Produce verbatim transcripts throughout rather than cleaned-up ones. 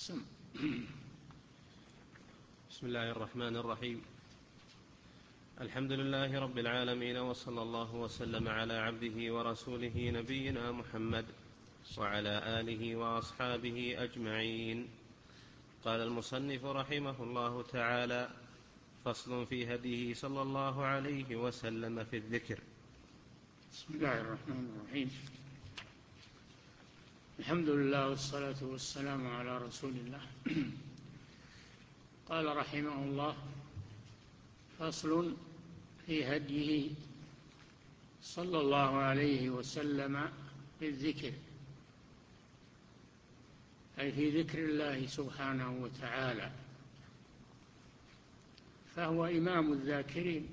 سم. بسم الله الرحمن الرحيم. الحمد لله رب العالمين، وصلى الله وسلم على عبده ورسوله نبينا محمد وعلى آله وأصحابه أجمعين. قال المصنف رحمه الله تعالى: فصل في هديه صلى الله عليه وسلم في الذكر. بسم الله الرحمن الرحيم. الحمد لله والصلاة والسلام على رسول الله. قال رحمه الله: فصل في هديه صلى الله عليه وسلم في الذكر، أي في ذكر الله سبحانه وتعالى، فهو إمام الذاكرين.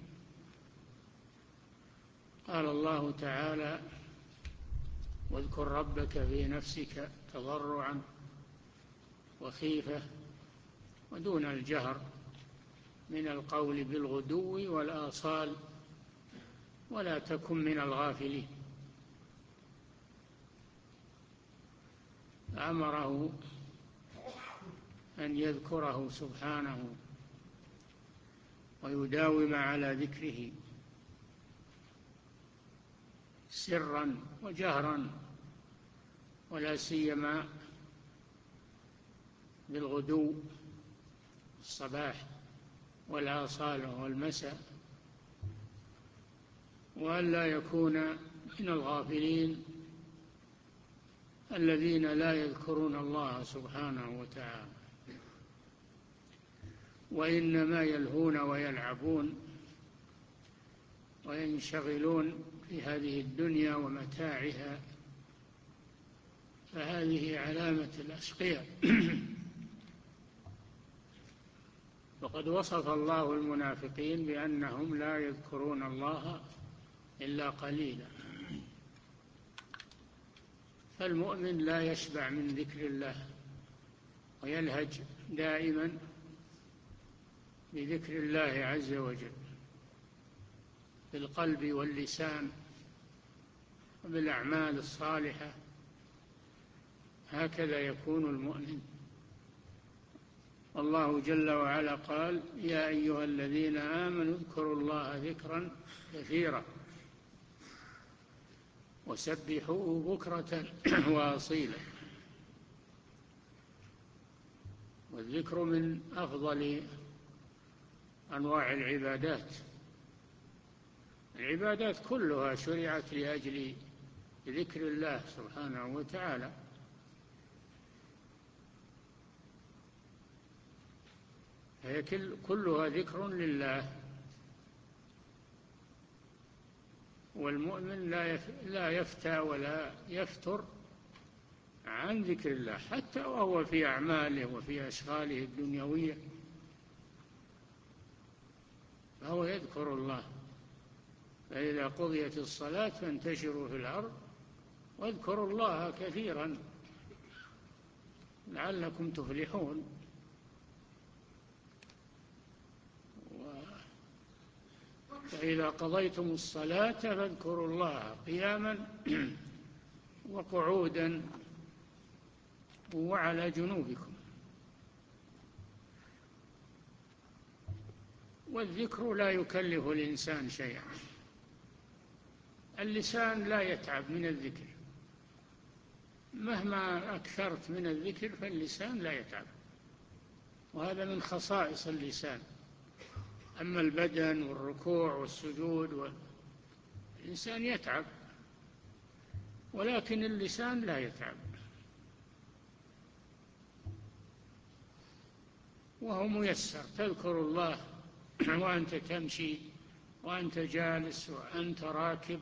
قال الله تعالى: واذكر ربك في نفسك تضرعا وخيفة ودون الجهر من القول بالغدو والآصال ولا تكن من الغافلين. أمره أن يذكره سبحانه ويداوم على ذكره سرا وجهرا، ولا سيما بالغدو الصباح والآصال والمساء، وألا يكون من الغافلين الذين لا يذكرون الله سبحانه وتعالى، وإنما يلهون ويلعبون وينشغلون في هذه الدنيا ومتاعها، فهذه علامة الأشقياء. وقد وصف الله المنافقين بأنهم لا يذكرون الله إلا قليلا. فالمؤمن لا يشبع من ذكر الله، ويلهج دائما بذكر الله عز وجل بالقلب واللسان وبالأعمال الصالحة. هكذا يكون المؤمن. الله جل وعلا قال: يا أيها الذين آمنوا اذكروا الله ذكرا كثيرا وسبحوه بكرة وأصيلا. والذكر من أفضل أنواع العبادات. العبادات كلها شرعت لأجل ذكر الله سبحانه وتعالى، هي كلها ذكر لله. والمؤمن لا يفتى ولا يفتر عن ذكر الله حتى وهو في أعماله وفي أشغاله الدنيوية، فهو يذكر الله. فإذا قضيت الصلاة فانتشروا في الأرض واذكروا الله كثيرا لعلكم تفلحون. فإذا قضيتم الصلاة فاذكروا الله قياما وقعودا وعلى جنوبكم. والذكر لا يكلف الإنسان شيئا. اللسان لا يتعب من الذكر، مهما أكثرت من الذكر فاللسان لا يتعب، وهذا من خصائص اللسان. أما البدن والركوع والسجود والإنسان يتعب، ولكن اللسان لا يتعب، وهو ميسر. تذكر الله وأنت تمشي وأنت جالس وأنت راكب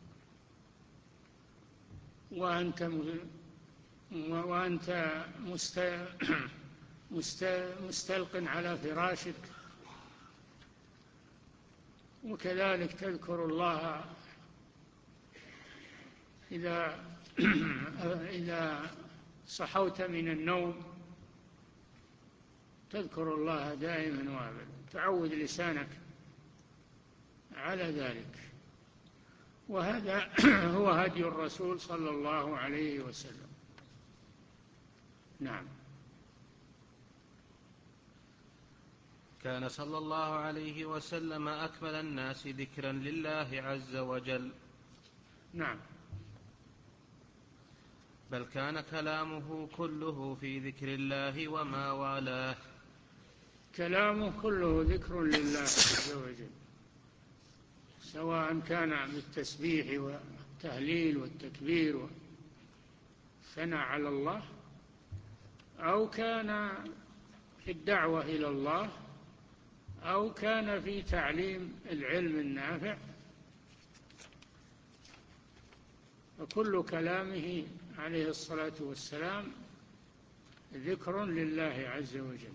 وأنت وأنت مستلق على فراشك، وكذلك تذكر الله إذا إذا صحوت من النوم، تذكر الله دائما وابدا. تعود لسانك على ذلك، وهذا هو هدي الرسول صلى الله عليه وسلم. نعم. كان صلى الله عليه وسلم أكمل الناس ذكرا لله عز وجل. نعم. بل كان كلامه كله في ذكر الله وما والاه. كلامه كله ذكر لله عز وجل، سواء كان بالتسبيح والتهليل والتكبير والثناء على الله، أو كان في الدعوة إلى الله، أو كان في تعليم العلم النافع، فكل كلامه عليه الصلاة والسلام ذكر لله عز وجل.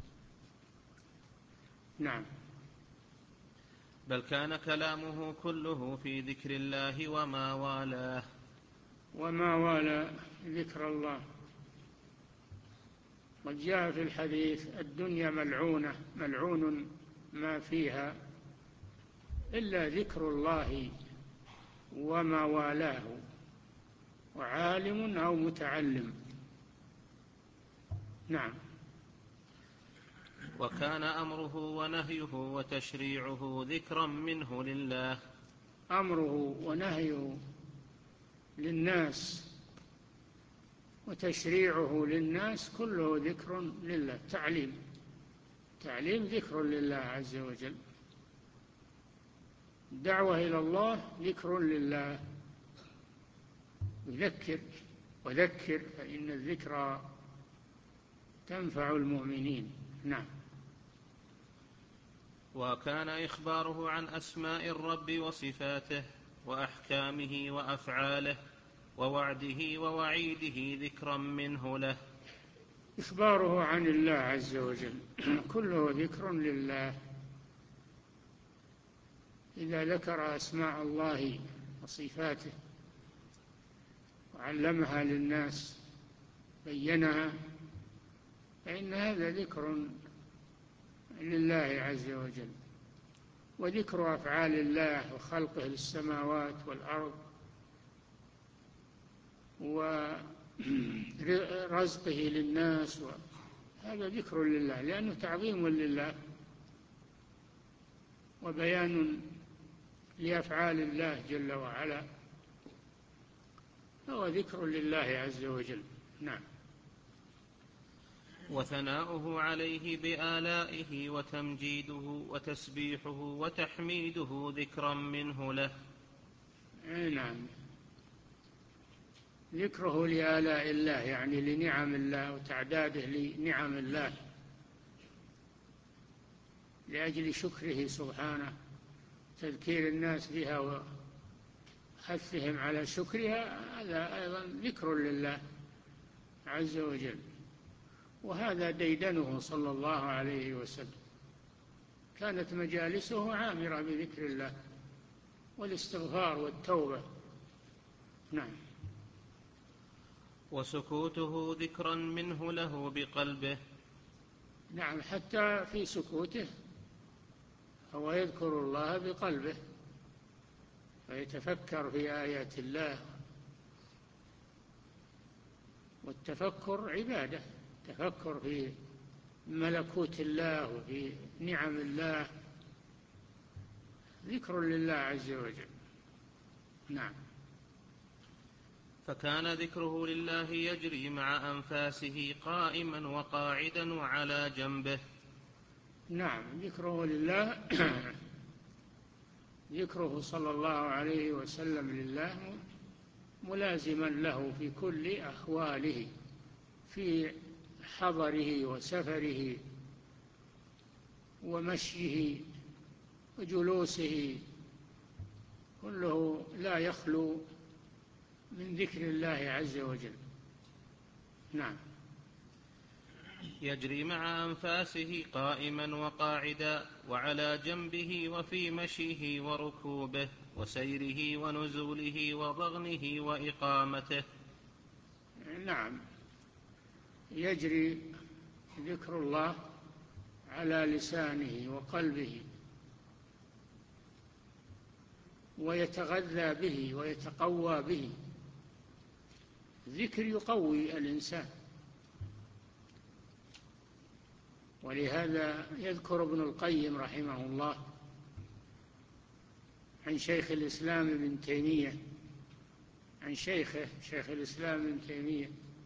نعم. بل كان كلامه كله في ذكر الله وما والاه. وما والى ذكر الله. قد جاء في الحديث: الدنيا ملعونة ملعون ما فيها إلا ذكر الله وما والاه، وعالم أو متعلم. نعم. وكان أمره ونهيه وتشريعه ذكرا منه لله. أمره ونهيه للناس وتشريعه للناس كله ذكر لله. تعليم تعليم ذكر لله عز وجل. الدعوة إلى الله ذكر لله، يذكر وذكر فإن الذكرى تنفع المؤمنين. نعم. وكان إخباره عن أسماء الرب وصفاته وأحكامه وأفعاله ووعده ووعيده ذكرا منه له. إخباره عن الله عز وجل كله ذكر لله. إذا ذكر أسماء الله وصفاته وعلمها للناس بينها، فإن هذا ذكر لله عز وجل. وذكر أفعال الله وخلقه للسماوات والأرض ورزقه للناس، هذا ذكر لله، لأنه تعظيم لله وبيان لأفعال الله جل وعلا، هو ذكر لله عز وجل. نعم. وثناؤه عليه بآلائه وتمجيده وتسبيحه وتحميده ذكرا منه له. نعم. ذكره لآلاء الله يعني لنعم الله وتعداده لنعم الله لأجل شكره سبحانه، تذكير الناس بها وحثهم على شكرها، هذا أيضا ذكر لله عز وجل. وهذا ديدنه صلى الله عليه وسلم، كانت مجالسه عامرة بذكر الله والاستغفار والتوبة. نعم. وسكوته ذكرا منه له بقلبه. نعم، حتى في سكوته هو يذكر الله بقلبه ويتفكر في آيات الله، والتفكر عبادة، تفكر في ملكوت الله وفي نعم الله ذكر لله عز وجل. نعم. فكان ذكره لله يجري مع أنفاسه قائما وقاعدا وعلى جنبه. نعم، ذكره لله ذكره صلى الله عليه وسلم لله ملازما له في كل أحواله، في حضره وسفره ومشيه وجلوسه، كله لا يخلو من ذكر الله عز وجل. نعم. يجري مع أنفاسه قائما وقاعدا وعلى جنبه وفي مشيه وركوبه وسيره ونزوله وضغنه وإقامته. نعم، يجري ذكر الله على لسانه وقلبه، ويتغذى به ويتقوى به. الذكر يقوي الإنسان، ولهذا يذكر ابن القيم رحمه الله عن شيخ الإسلام ابن تيمية عن شيخه شيخ الإسلام ابن تيمية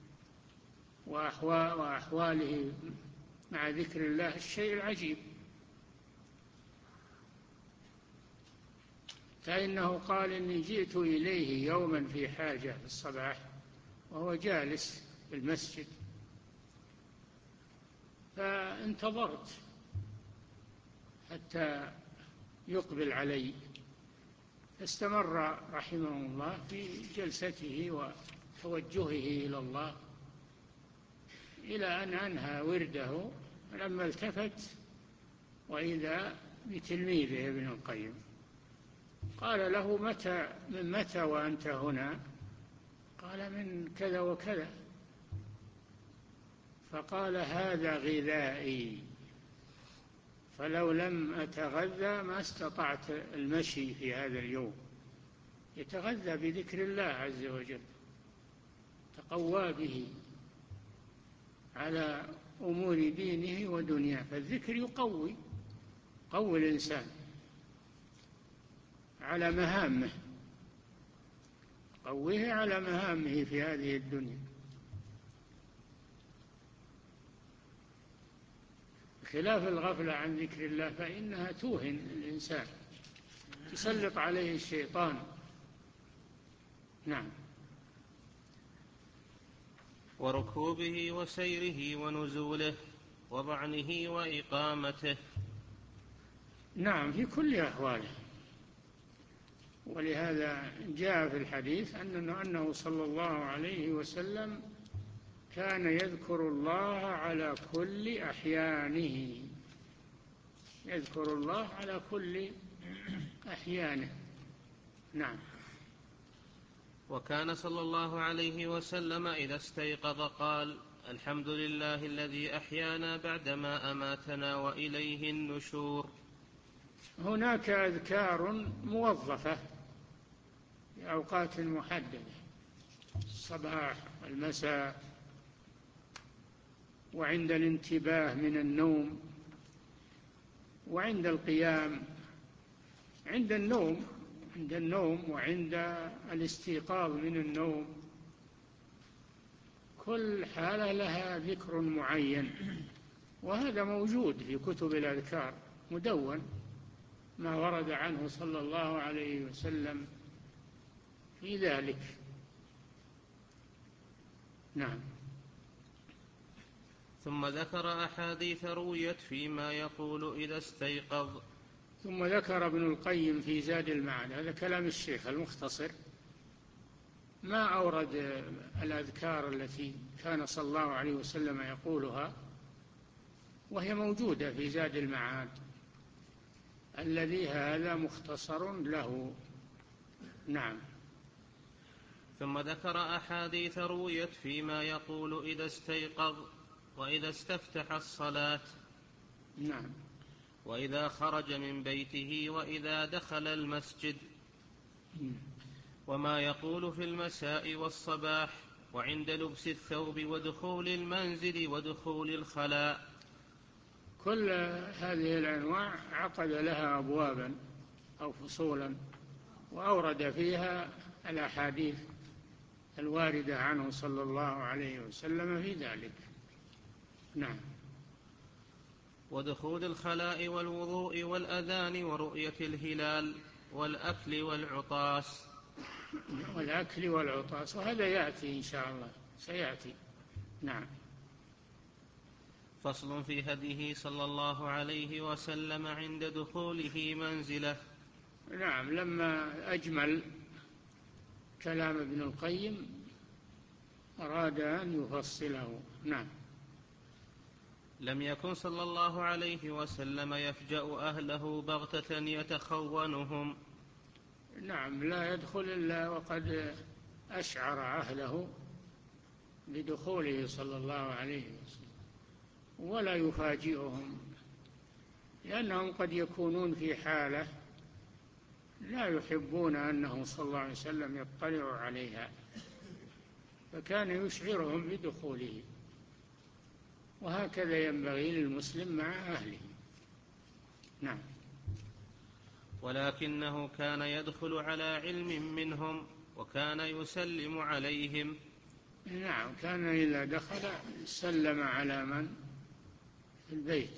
وأحواله مع ذكر الله الشيء العجيب، فإنه قال إني جئت إليه يوما في حاجة في الصباح وهو جالس في المسجد، فانتظرت حتى يقبل علي، فاستمر رحمه الله في جلسته وتوجهه إلى الله إلى أن أنهى ورده، لما التفت وإذا بتلميذه ابن القيم قال له: متى من متى وأنت هنا؟ قال: من كذا وكذا. فقال: هذا غذائي، فلو لم أتغذى ما استطعت المشي في هذا اليوم. يتغذى بذكر الله عز وجل، تقوى به على أمور دينه ودنياه، فالذكر يقوي قوي الإنسان على مهامه، قويه على مهامه في هذه الدنيا، خلاف الغفلة عن ذكر الله فإنها توهن الإنسان، تسلط عليه الشيطان. نعم. وركوبه وسيره ونزوله وضعنه وإقامته. نعم، في كل أحواله. ولهذا جاء في الحديث أنه, أنه صلى الله عليه وسلم كان يذكر الله على كل أحيانه، يذكر الله على كل أحيانه. نعم. وكان صلى الله عليه وسلم إذا استيقظ قال: الحمد لله الذي أحيانا بعدما أماتنا وإليه النشور. هناك أذكار موظفة في أوقات محددة، الصباح والمساء، وعند الانتباه من النوم، وعند القيام، عند النوم عند النوم وعند الاستيقاظ من النوم، كل حالة لها ذكر معين، وهذا موجود في كتب الأذكار مدون، ما ورد عنه صلى الله عليه وسلم في ذلك. نعم. ثم ذكر أحاديث رويت فيما يقول إذا استيقظ. ثم ذكر ابن القيم في زاد المعاد، هذا كلام الشيخ المختصر، ما أورد الأذكار التي كان صلى الله عليه وسلم يقولها، وهي موجودة في زاد المعاد الذي هذا مختصر له. نعم. ثم ذكر أحاديث رويت فيما يقول إذا استيقظ وإذا استفتح الصلاة. نعم. وإذا خرج من بيته وإذا دخل المسجد، وما يقول في المساء والصباح، وعند لبس الثوب ودخول المنزل ودخول الخلاء. كل هذه الأنواع عقد لها أبوابا أو فصولا، وأورد فيها الأحاديث الواردة عنه صلى الله عليه وسلم في ذلك. نعم. ودخول الخلاء والوضوء والأذان ورؤية الهلال والأكل والعطاس. والأكل والعطاس، وهذا يأتي إن شاء الله، سيأتي. نعم. فصل في هديه صلى الله عليه وسلم عند دخوله منزله. نعم. لما أجمل كلام ابن القيم أراد أن يفصله. نعم. لم يكن صلى الله عليه وسلم يفجأ أهله بغتة يتخونهم. نعم، لا يدخل إلا وقد أشعر أهله بدخوله صلى الله عليه وسلم، ولا يفاجئهم، لأنهم قد يكونون في حالة لا يحبون أنه صلى الله عليه وسلم يطلع عليها، فكان يشعرهم بدخوله. وهكذا ينبغي للمسلم مع أهله. نعم. ولكنه كان يدخل على علم منهم وكان يسلم عليهم. نعم، كان إذا دخل سلم على من في البيت.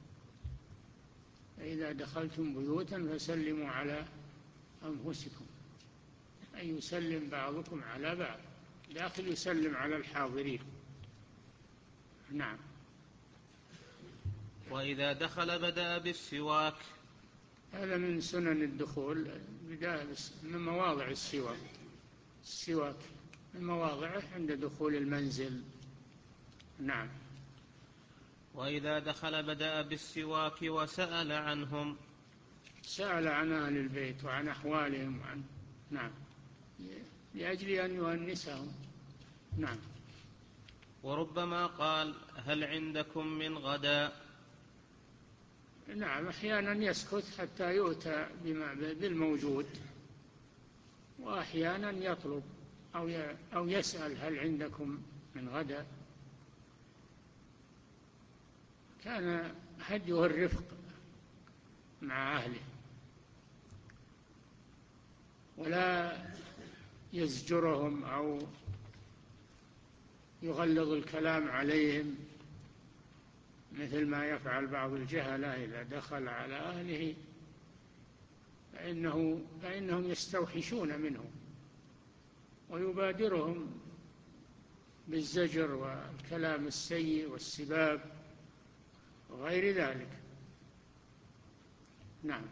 فإذا دخلتم بيوتا فسلموا على أنفسكم، أي يسلم بعضكم على بعض، داخل يسلم على الحاضرين. نعم. وإذا دخل بدأ بالسواك. هذا من سنن الدخول، بداية من مواضع السواك. السواك من مواضعه عند دخول المنزل. نعم. وإذا دخل بدأ بالسواك وسأل عنهم. سأل عن أهل البيت وعن أحوالهم وعن نعم لأجل أن يؤنسهم. نعم. وربما قال هل عندكم من غداء. نعم، أحيانا يسكت حتى يؤتى بالموجود، وأحيانا يطلب أو أو يسأل هل عندكم من غداء. كان هديه الرفق مع أهله، ولا يزجرهم أو يغلظ الكلام عليهم مثل ما يفعل بعض الجهلة إذا دخل على أهله، فإنه فإنهم يستوحشون منه ويبادرهم بالزجر والكلام السيء والسباب وغير ذلك. نعم.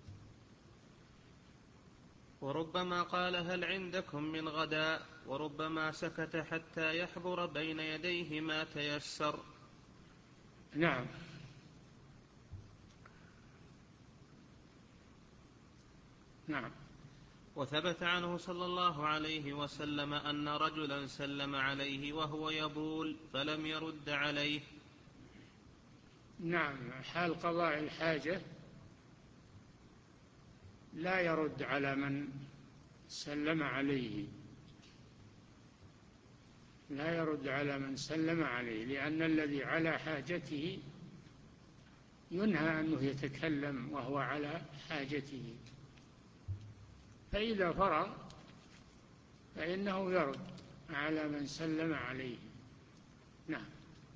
وربما قال هل عندكم من غداء، وربما سكت حتى يحضر بين يديه ما تيسر. نعم. نعم. وثبت عنه صلى الله عليه وسلم أن رجلا سلم عليه وهو يبول فلم يرد عليه. نعم، حال قضاء الحاجة لا يرد على من سلم عليه، لا يرد على من سلم عليه، لأن الذي على حاجته ينهى أنه يتكلم وهو على حاجته، فإذا فرغ فإنه يرد على من سلم عليه. نعم.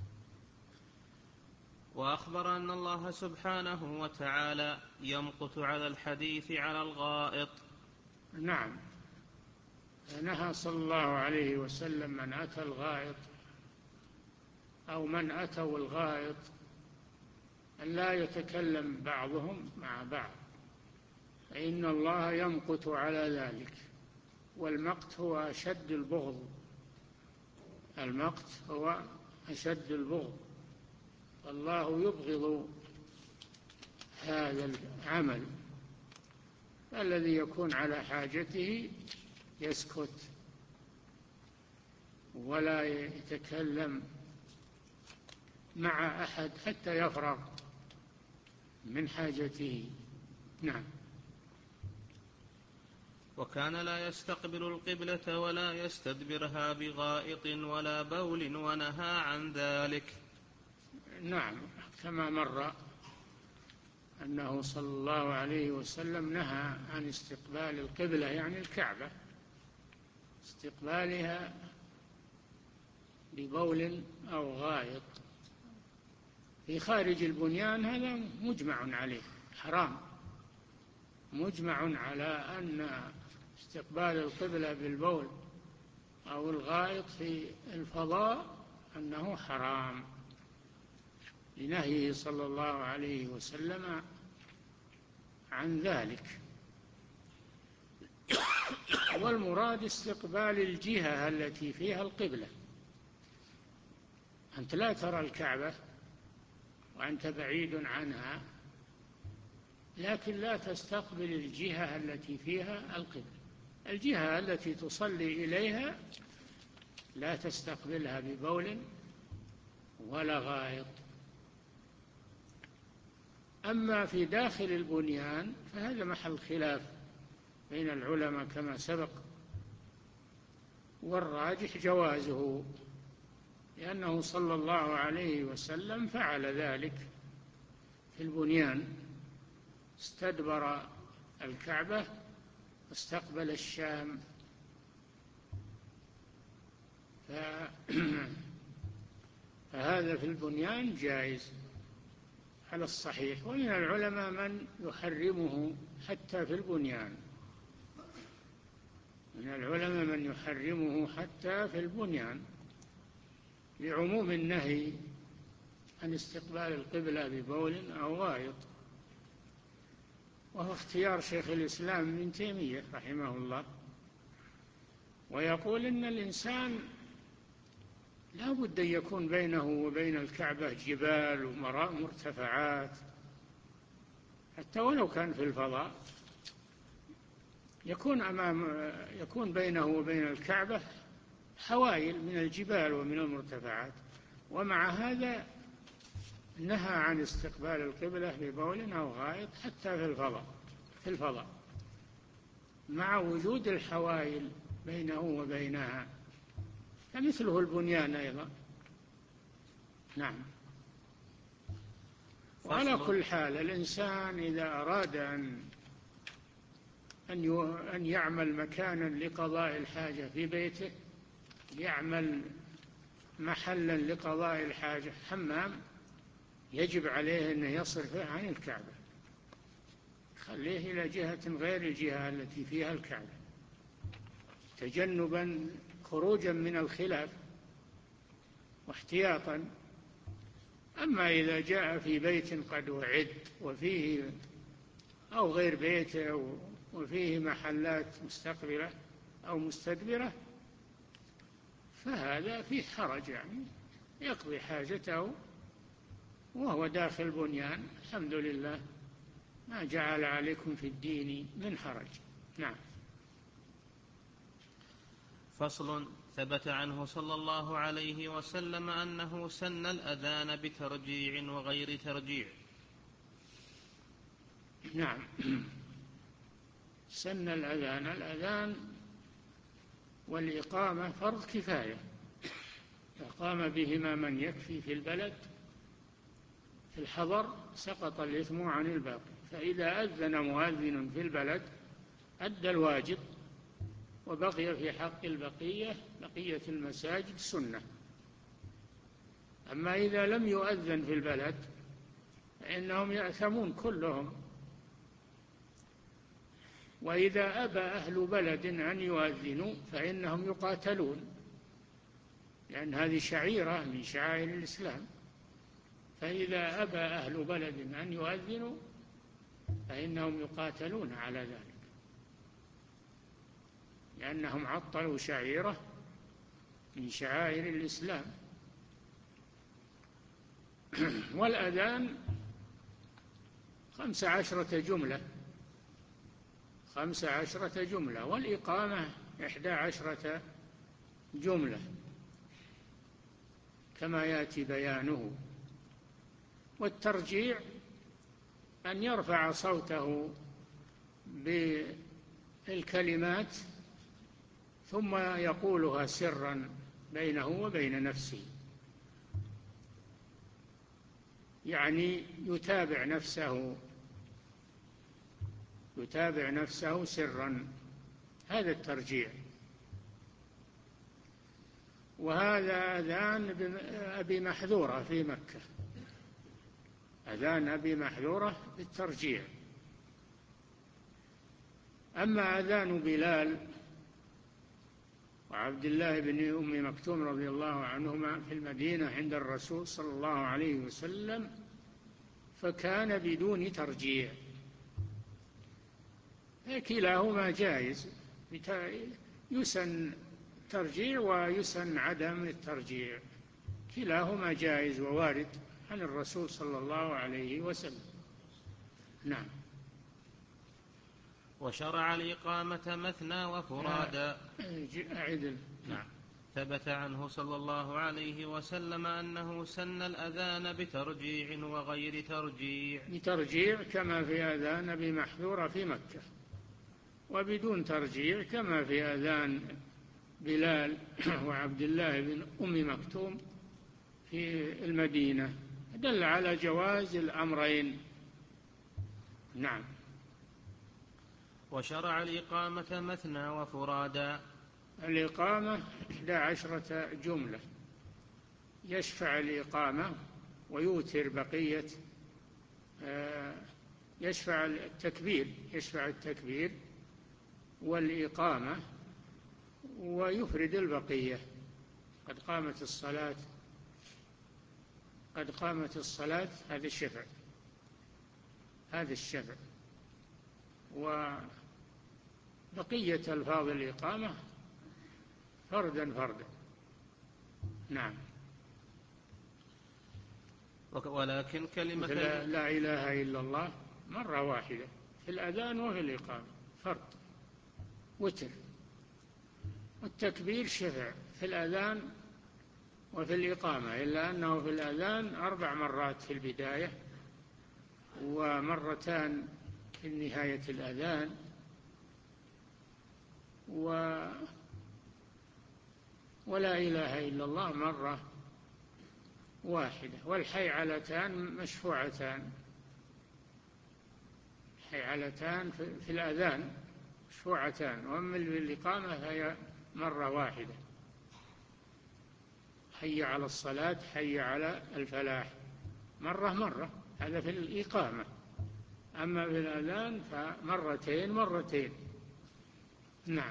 وأخبر أن الله سبحانه وتعالى يمقت على الحديث على الغائط. نعم، نهى صلى الله عليه وسلم من أتى الغائط أو من أتوا الغائط أن لا يتكلم بعضهم مع بعض، فإن الله يمقت على ذلك. والمقت هو أشد البغض، المقت هو أشد البغض، الله يبغض هذا العمل. الذي يكون على حاجته يسكت ولا يتكلم مع أحد حتى يفرغ من حاجته. نعم. وكان لا يستقبل القبلة ولا يستدبرها بغائط ولا بول، ونهى عن ذلك. نعم، كما مر أنه صلى الله عليه وسلم نهى عن استقبال القبلة يعني الكعبة، استقبالها ببول أو غائط في خارج البنيان، هذا مجمع عليه حرام، مجمع على أن استقبال القبلة بالبول أو الغائط في الفضاء أنه حرام لنهيه صلى الله عليه وسلم عن ذلك. والمراد استقبال الجهة التي فيها القبلة. أنت لا ترى الكعبة وأنت بعيد عنها، لكن لا تستقبل الجهة التي فيها القبلة. الجهة التي تصلي إليها لا تستقبلها ببول ولا غائط. أما في داخل البنيان فهذا محل خلاف بين العلماء كما سبق، والراجح جوازه لأنه صلى الله عليه وسلم فعل ذلك في البنيان، استدبر الكعبة واستقبل الشام. فهذا في البنيان جائز على الصحيح. ومن العلماء من يحرمه حتى في البنيان، من العلماء من يحرمه حتى في البنيان لعموم النهي عن استقبال القبلة ببول أو غائط، وهو اختيار شيخ الإسلام ابن تيمية رحمه الله. ويقول إن الإنسان لا بد أن يكون بينه وبين الكعبة جبال ومرتفعات، حتى ولو كان في الفضاء يكون أمام يكون بينه وبين الكعبة حوائل من الجبال ومن المرتفعات. ومع هذا نهى عن استقبال القبلة ببول أو غائط حتى في الفضاء في الفضاء مع وجود الحوائل بينه وبينها، فمثله البنيان أيضا. نعم. وعلى كل حال الإنسان إذا أراد أن أن يعمل مكانا لقضاء الحاجة في بيته، يعمل محلا لقضاء الحاجة، حمام، يجب عليه أن يصرفه عن الكعبة، خليه إلى جهة غير الجهة التي فيها الكعبة، تجنبا خروجا من الخلاف واحتياطا. أما إذا جاء في بيت قد أعد وفيه أو غير بيته وفيه محلات مستقبلة أو مستدبرة، فهذا فيه حرج، يعني يقضي حاجته وهو داخل بنيان. الحمد لله ما جعل عليكم في الدين من حرج. نعم. فصل. ثبت عنه صلى الله عليه وسلم أنه سن الأذان بترجيع وغير ترجيع. نعم. سن الأذان، الأذان والإقامة فرض كفاية، فقام بهما من يكفي في البلد، في الحضر سقط الإثم عن الباقي. فإذا أذن مؤذن في البلد أدى الواجب، وبقي في حق البقية بقية المساجد سنة. أما إذا لم يؤذن في البلد فإنهم يأثمون كلهم. وإذا أبى أهل بلد أن يؤذنوا فإنهم يقاتلون، لأن هذه شعيرة من شعائر الإسلام. فإذا أبى أهل بلد أن يؤذنوا فإنهم يقاتلون على ذلك، لأنهم عطلوا شعيرة من شعائر الإسلام. والأذان خمس عشرة جملة خمس عشرة جملة والإقامة إحدى عشرة جملة كما يأتي بيانه. والترجيع أن يرفع صوته بالكلمات ثم يقولها سرا بينه وبين نفسه، يعني يتابع نفسه يتابع نفسه سرا، هذا الترجيع. وهذا أذان أبي محذورة في مكة، أذان أبي محذورة بالترجيع. أما أذان بلال وعبد الله بن أم مكتوم رضي الله عنهما في المدينة عند الرسول صلى الله عليه وسلم فكان بدون ترجيع، كلاهما جائز، يسن ترجيع ويسن عدم الترجيع، كلاهما جائز ووارد عن الرسول صلى الله عليه وسلم. نعم. وشرع الإقامة مثنى وفرادا. أعد. نعم. ثبت عنه صلى الله عليه وسلم أنه سن الأذان بترجيع وغير ترجيع. بترجيع كما في أذان أبي محذورة في مكة، وبدون ترجيع كما في أذان بلال وعبد الله بن أم مكتوم في المدينة، دل على جواز الأمرين. نعم. وشرع الإقامة مثنى وفرادا. الإقامة إحدى عشرة جملة، يشفع الإقامة ويوتر بقية، يشفع التكبير يشفع التكبير والإقامة ويفرد البقية. قد قامت الصلاة قد قامت الصلاة هذا الشفع هذا الشفع وبقية ألفاظ الإقامة فردا فردا. نعم. ولكن كلمة لا, لا إله إلا الله مرة واحدة في الأذان وفي الإقامة، فرد وتر. والتكبير شفع في الأذان وفي الإقامة، إلا أنه في الأذان أربع مرات في البداية ومرتان في نهاية الأذان، و ولا إله إلا الله مرة واحدة. والحيعلتان مشفوعتان، حيعلتان في الأذان مشفوعتان، وأما الإقامة فهي مرة واحدة، حي على الصلاة حي على الفلاح، مرة مرة، هذا في الإقامة. أما في الأذان فمرتين مرتين. نعم.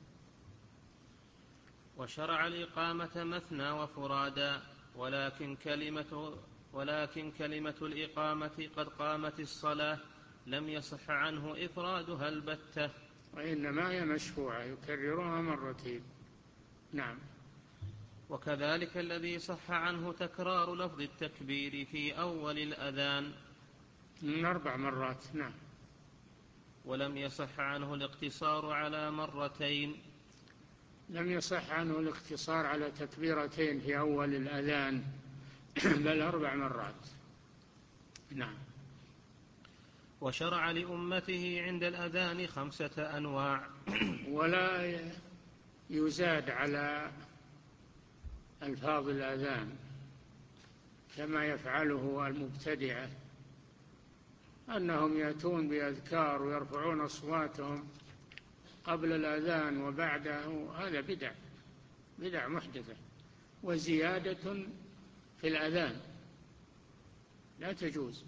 وشرع الإقامة مثنى وفرادا، ولكن كلمة ولكن كلمة الإقامة قد قامت الصلاة لم يصح عنه إفرادها البتة، وإنما هي مشفوعة يكررها مرتين. نعم. وكذلك الذي صح عنه تكرار لفظ التكبير في أول الأذان من أربع مرات. نعم. ولم يصح عنه الاقتصار على مرتين. لم يصح عنه الاقتصار على تكبيرتين في أول الأذان بل أربع مرات. نعم. وشرع لأمته عند الأذان خمسة أنواع ولا يزاد على ألفاظ الأذان كما يفعله المبتدعة، أنهم يأتون بأذكار ويرفعون أصواتهم قبل الأذان وبعده، هذا بدع بدع محدثة وزيادة في الأذان لا تجوز.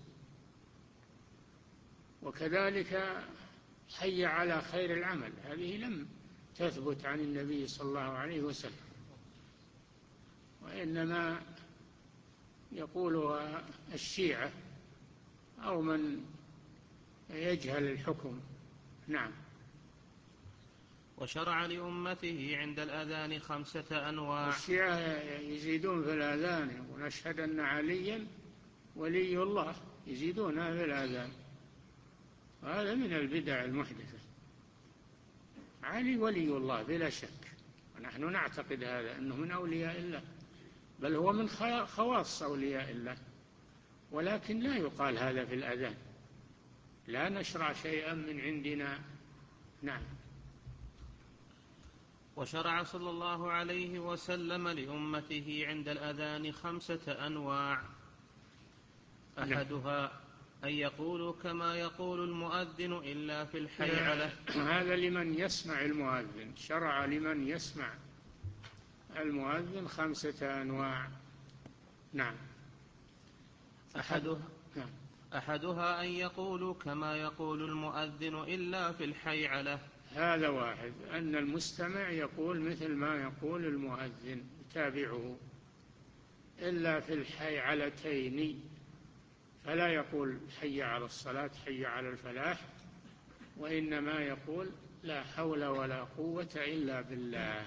وكذلك حي على خير العمل، هذه لم تثبت عن النبي صلى الله عليه وسلم، وإنما يقولها الشيعة أو من يجهل الحكم. نعم. وشرع لأمته عند الأذان خمسة أنواع. الشيعة يزيدون في الأذان، يقول أشهد أن عليا ولي الله، يزيدونها في الأذان، وهذا من البدع المحدثة. علي ولي الله بلا شك، ونحن نعتقد هذا أنه من أولياء الله، بل هو من خواص أولياء الله، ولكن لا يقال هذا في الأذان، لا نشرع شيئا من عندنا. نعم. وشرع صلى الله عليه وسلم لأمته عند الأذان خمسة أنواع. أحدها أن يقولوا كما يقول المؤذن إلا في الحيعلة. هذا لمن يسمع المؤذن، شرع لمن يسمع المؤذن خمسة أنواع. نعم. أحدها نعم. أحدها أن يقولوا كما يقول المؤذن إلا في الحيعلة. هذا واحد، أن المستمع يقول مثل ما يقول المؤذن يتابعه، إلا في الحيعلتين، فلا يقول حي على الصلاة حي على الفلاح، وإنما يقول لا حول ولا قوة إلا بالله.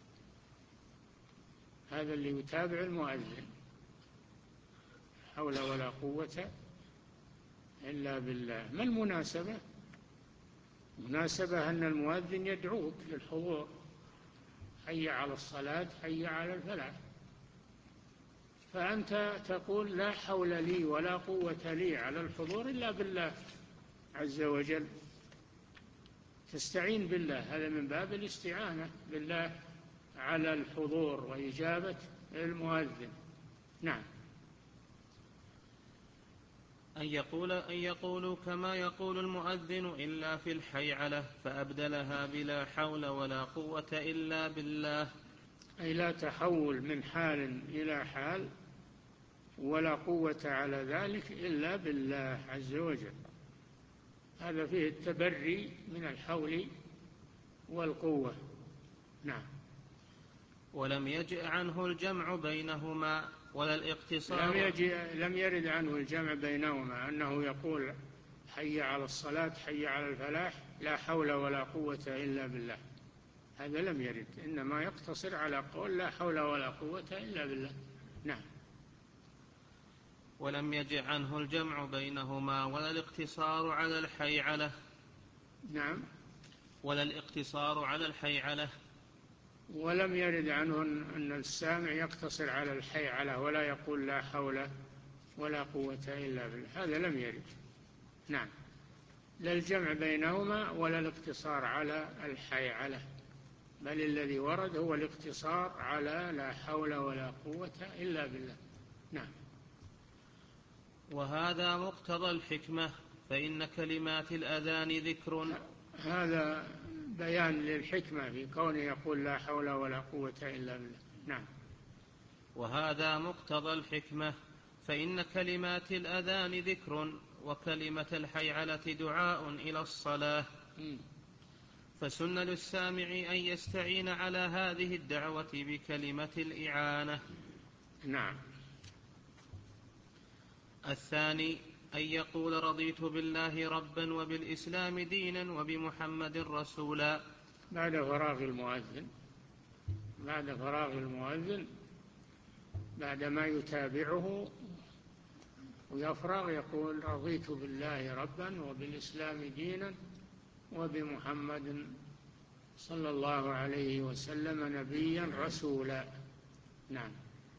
هذا اللي يتابع المؤذن، حول ولا قوة إلا بالله. ما المناسبة؟ مناسبة أن المؤذن يدعوك للحضور، حي على الصلاة حي على الفلاح، فأنت تقول لا حول لي ولا قوة لي على الحضور إلا بالله عز وجل، تستعين بالله، هذا من باب الاستعانة بالله على الحضور وإجابة المؤذن. نعم. أن يقول أن يقولوا كما يقول المؤذن إلا في الحيعلة فأبدلها بلا حول ولا قوة إلا بالله، أي لا تحول من حال إلى حال ولا قوة على ذلك إلا بالله عز وجل. هذا فيه التبري من الحول والقوة. نعم. ولم يجئ عنه الجمع بينهما ولا الاقتصار. لم, يجي لم يرد عنه الجمع بينهما، أنه يقول حي على الصلاة حي على الفلاح لا حول ولا قوة إلا بالله، هذا لم يرد، إنما يقتصر على قول لا حول ولا قوة إلا بالله. نعم. ولم يجئ عنه الجمع بينهما ولا الاقتصار على الحيعلة. نعم. ولا الاقتصار على الحيعلة. ولم يرد عنه أن السامع يقتصر على الحيعلة ولا يقول لا حول ولا قوة إلا بالله، هذا لم يرد. نعم. لا الجمع بينهما ولا الاقتصار على الحيعلة، بل الذي ورد هو الاقتصار على لا حول ولا قوة إلا بالله. نعم. وهذا مقتضى الحكمة، فإن كلمات الأذان ذكر. هذا بيان للحكمة في كونه يقول لا حول ولا قوة إلا بالله. نعم. وهذا مقتضى الحكمة، فإن كلمات الأذان ذكر وكلمة الحيعلة دعاء إلى الصلاة، فسن للسامع أن يستعين على هذه الدعوة بكلمة الإعانة. نعم. الثاني أن يقول رضيت بالله ربا وبالإسلام دينا وبمحمد رسولا. بعد فراغ المؤذن بعد فراغ المؤذن بعد ما يتابعه ويفرغ يقول رضيت بالله ربا وبالإسلام دينا وبمحمد صلى الله عليه وسلم نبيا رسولا. نعم.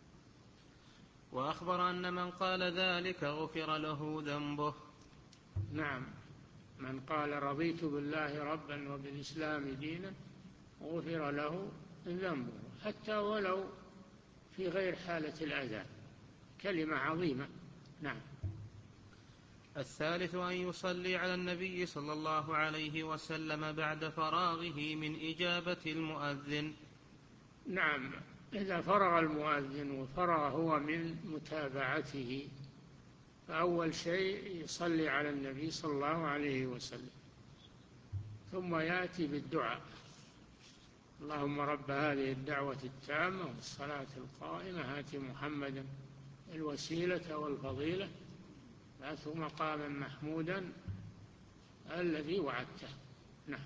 وأخبر أن من قال ذلك غفر له ذنبه. نعم. من قال رضيت بالله ربا وبالإسلام دينا غفر له ذنبه، حتى ولو في غير حالة الأذان، كلمة عظيمة. نعم. الثالث أن يصلي على النبي صلى الله عليه وسلم بعد فراغه من إجابة المؤذن. نعم. إذا فرغ المؤذن وفرغ هو من متابعته، فأول شيء يصلي على النبي صلى الله عليه وسلم، ثم يأتي بالدعاء اللهم رب هذه الدعوة التامة والصلاة القائمة آت محمدا الوسيلة والفضيلة وابعثه مقاما محمودا الذي وعدته. نعم.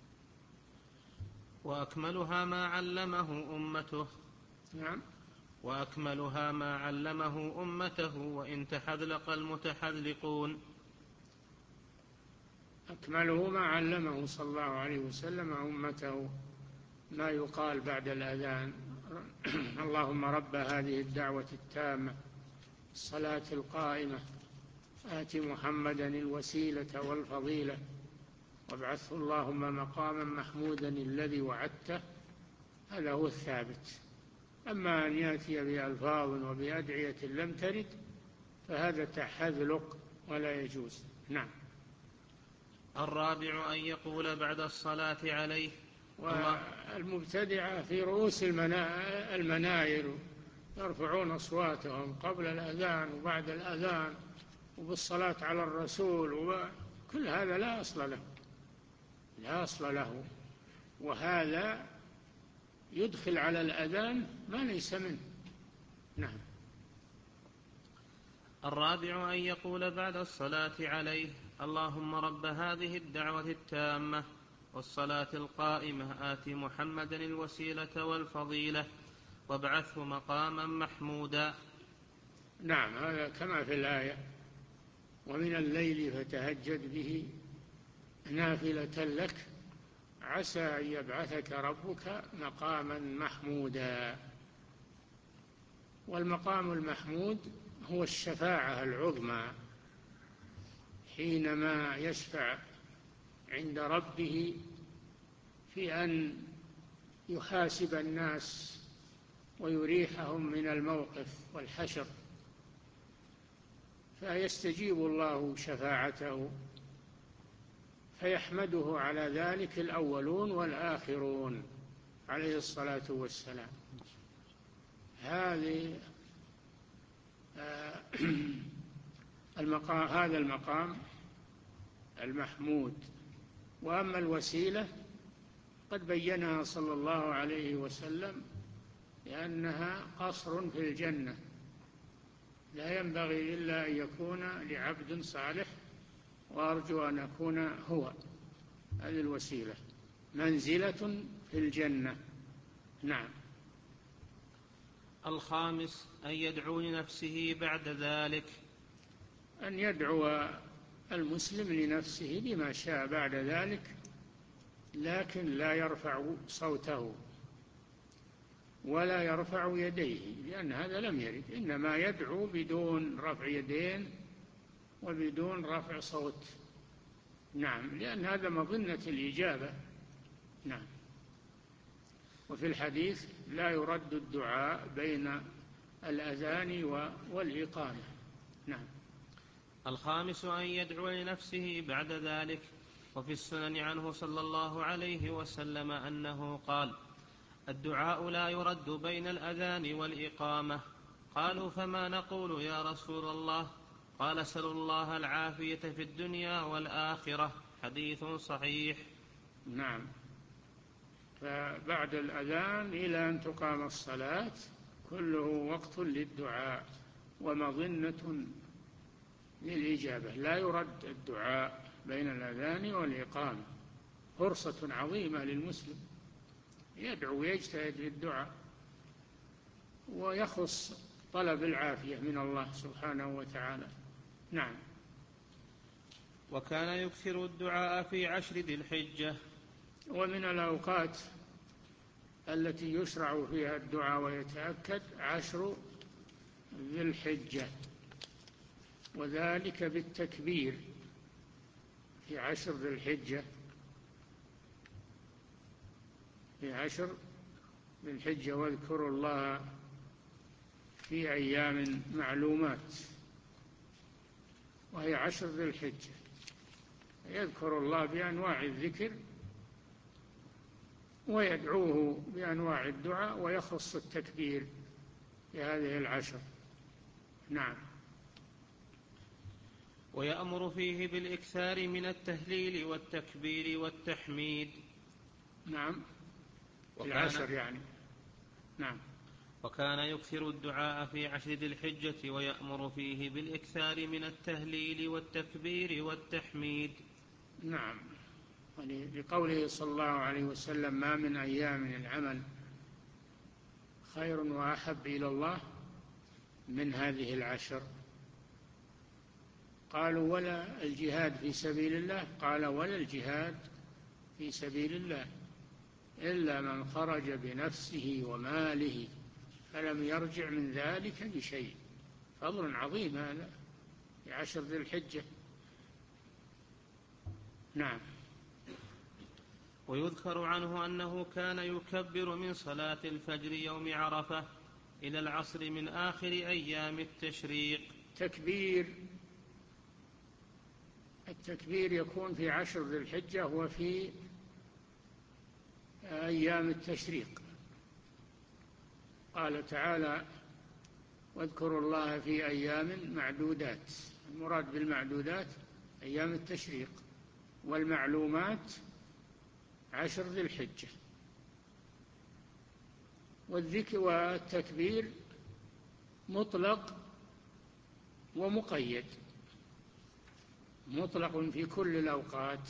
وأكملها ما علمه أمته. نعم. وأكملها ما علمه أمته وإن تحذلق المتحذلقون. أكمله ما علمه صلى الله عليه وسلم أمته، ما يقال بعد الأذان اللهم رب هذه الدعوة التامة الصلاة القائمة آت محمدا الوسيلة والفضيلة وابعثه اللهم مقاما محمودا الذي وعدته، هذا هو الثابت. أما أن يأتي بألفاظ وبأدعية لم ترد فهذا تحذلق ولا يجوز. نعم. الرابع أن يقول بعد الصلاة عليه. والمبتدعة في رؤوس المناير يرفعون أصواتهم قبل الأذان وبعد الأذان وبالصلاة على الرسول، وكل هذا لا أصل له لا أصل له وهذا يدخل على الأذان ما ليس منه. نعم. الرابع أن يقول بعد الصلاة عليه اللهم رب هذه الدعوة التامة والصلاة القائمة آت محمدا الوسيلة والفضيلة وابعثه مقاما محمودا. نعم. هذا كما في الآية ومن الليل فتهجد به نافلة لك عسى أن يبعثك ربك مقاما محمودا. والمقام المحمود هو الشفاعة العظمى حينما يشفع عند ربه في أن يحاسب الناس ويريحهم من الموقف والحشر، فيستجيب الله شفاعته، فيحمده على ذلك الأولون والآخرون عليه الصلاة والسلام. هذه المقام هذا المقام المحمود. وأما الوسيلة قد بينها صلى الله عليه وسلم لأنها قصر في الجنة، لا ينبغي إلا أن يكون لعبد صالح، وأرجو أن أكون هو. هذه الوسيلة منزلة في الجنة. نعم. الخامس أن يدعو لنفسه بعد ذلك، أن يدعو المسلم لنفسه بما شاء بعد ذلك، لكن لا يرفع صوته ولا يرفع يديه، لأن هذا لم يرد، إنما يدعو بدون رفع يدين وبدون رفع صوت. نعم، لأن هذا مظنة الإجابة. نعم. وفي الحديث لا يرد الدعاء بين الأذان والإقامة. نعم. الخامس أن يدعو لنفسه بعد ذلك. وفي السنن عنه صلى الله عليه وسلم أنه قال: الدعاء لا يرد بين الأذان والإقامة. قالوا: فما نقول يا رسول الله؟ قال: سلوا الله العافية في الدنيا والآخرة. حديث صحيح. نعم. فبعد الأذان إلى أن تقام الصلاة كله وقت للدعاء ومظنة للإجابة، لا يرد الدعاء بين الأذان والإقامة. فرصة عظيمة للمسلم يدعو ويجتهد في الدعاء، ويخص طلب العافية من الله سبحانه وتعالى. نعم. وكان يكثر الدعاء في عشر ذي الحجة. ومن الأوقات التي يشرع فيها الدعاء ويتأكد عشر ذي الحجة، وذلك بالتكبير في عشر ذي الحجة. في عشر ذي الحجة واذكروا الله في أيام معلومات، وهي عشر ذي الحجة، يذكر الله بأنواع الذكر ويدعوه بأنواع الدعاء، ويخص التكبير في هذه العشر. نعم. ويأمر فيه بالإكثار من التهليل والتكبير والتحميد. نعم. في العشر يعني. نعم. وكان يكثر الدعاء في عشر ذي الحجة ويأمر فيه بالإكثار من التهليل والتكبير والتحميد. نعم. لقوله صلى الله عليه وسلم: ما من أيام العمل خير وأحب إلى الله من هذه العشر. قالوا: ولا الجهاد في سبيل الله؟ قال: ولا الجهاد في سبيل الله إلا من خرج بنفسه وماله فلم يرجع من ذلك بشيء. فضل عظيم هذا في عشر ذي الحجة. نعم. ويذكر عنه أنه كان يكبر من صلاة الفجر يوم عرفة إلى العصر من آخر أيام التشريق. تكبير التكبير يكون في عشر ذي الحجة وفي أيام التشريق. قال تعالى: واذكروا الله في أيام معدودات. المراد بالمعدودات أيام التشريق، والمعلومات عشر ذي الحجة. والذكر والتكبير مطلق ومقيد، مطلق في كل الأوقات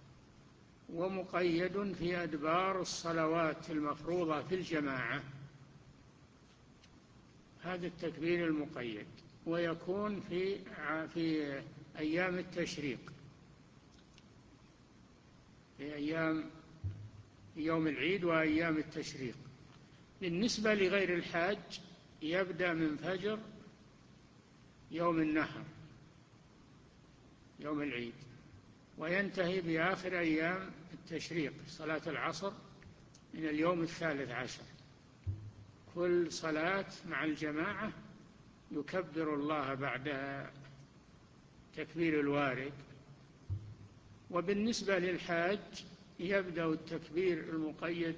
ومقيد في أدبار الصلوات المفروضة في الجماعة. هذا التكبير المقيد، ويكون في في أيام التشريق، في أيام يوم العيد وأيام التشريق. بالنسبة لغير الحاج يبدأ من فجر يوم النحر يوم العيد، وينتهي بآخر أيام التشريق صلاة العصر من اليوم الثالث عشر. كل صلاة مع الجماعة يكبر الله بعدها تكبير الوارد. وبالنسبة للحاج يبدأ التكبير المقيد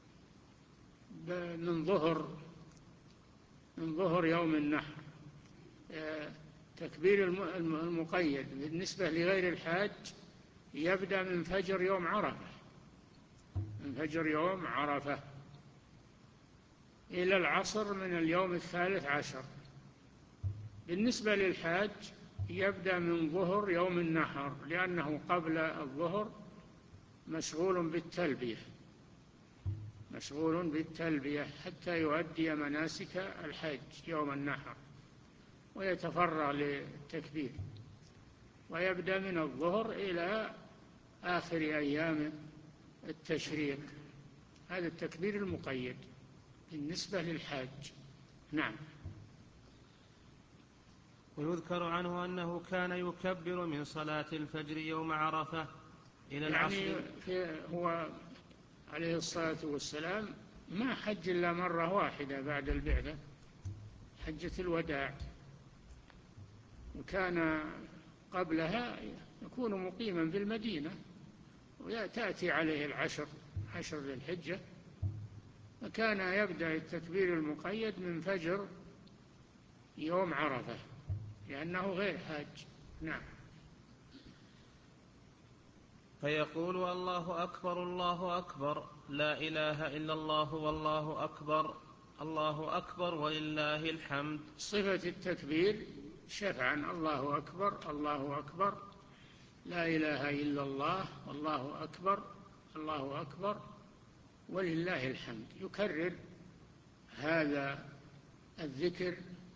من ظهر من ظهر يوم النحر. تكبير المقيد بالنسبة لغير الحاج يبدأ من فجر يوم عرفة من فجر يوم عرفة إلى العصر من اليوم الثالث عشر. بالنسبة للحاج يبدأ من ظهر يوم النحر، لأنه قبل الظهر مشغول بالتلبية مشغول بالتلبية حتى يؤدي مناسك الحج يوم النحر ويتفرغ للتكبير، ويبدأ من الظهر إلى آخر أيام التشريق. هذا التكبير المقيد بالنسبة للحاج. نعم. ويذكر عنه أنه كان يكبر من صلاة الفجر يوم عرفة إلى العصر. يعني هو عليه الصلاة والسلام ما حج إلا مرة واحدة بعد البعثة، حجة الوداع، وكان قبلها يكون مقيما بالمدينة وتأتي عليه العشر عشر ذي الحجة، فكان يبدأ التكبير المقيد من فجر يوم عرفة لأنه غير حاج. نعم. فيقول الله أكبر الله أكبر لا إله إلا الله والله أكبر الله أكبر ولله الحمد. صفة التكبير شفعا: الله أكبر الله أكبر لا إله إلا الله والله أكبر الله أكبر ولله الحمد. يكرر هذا الذكر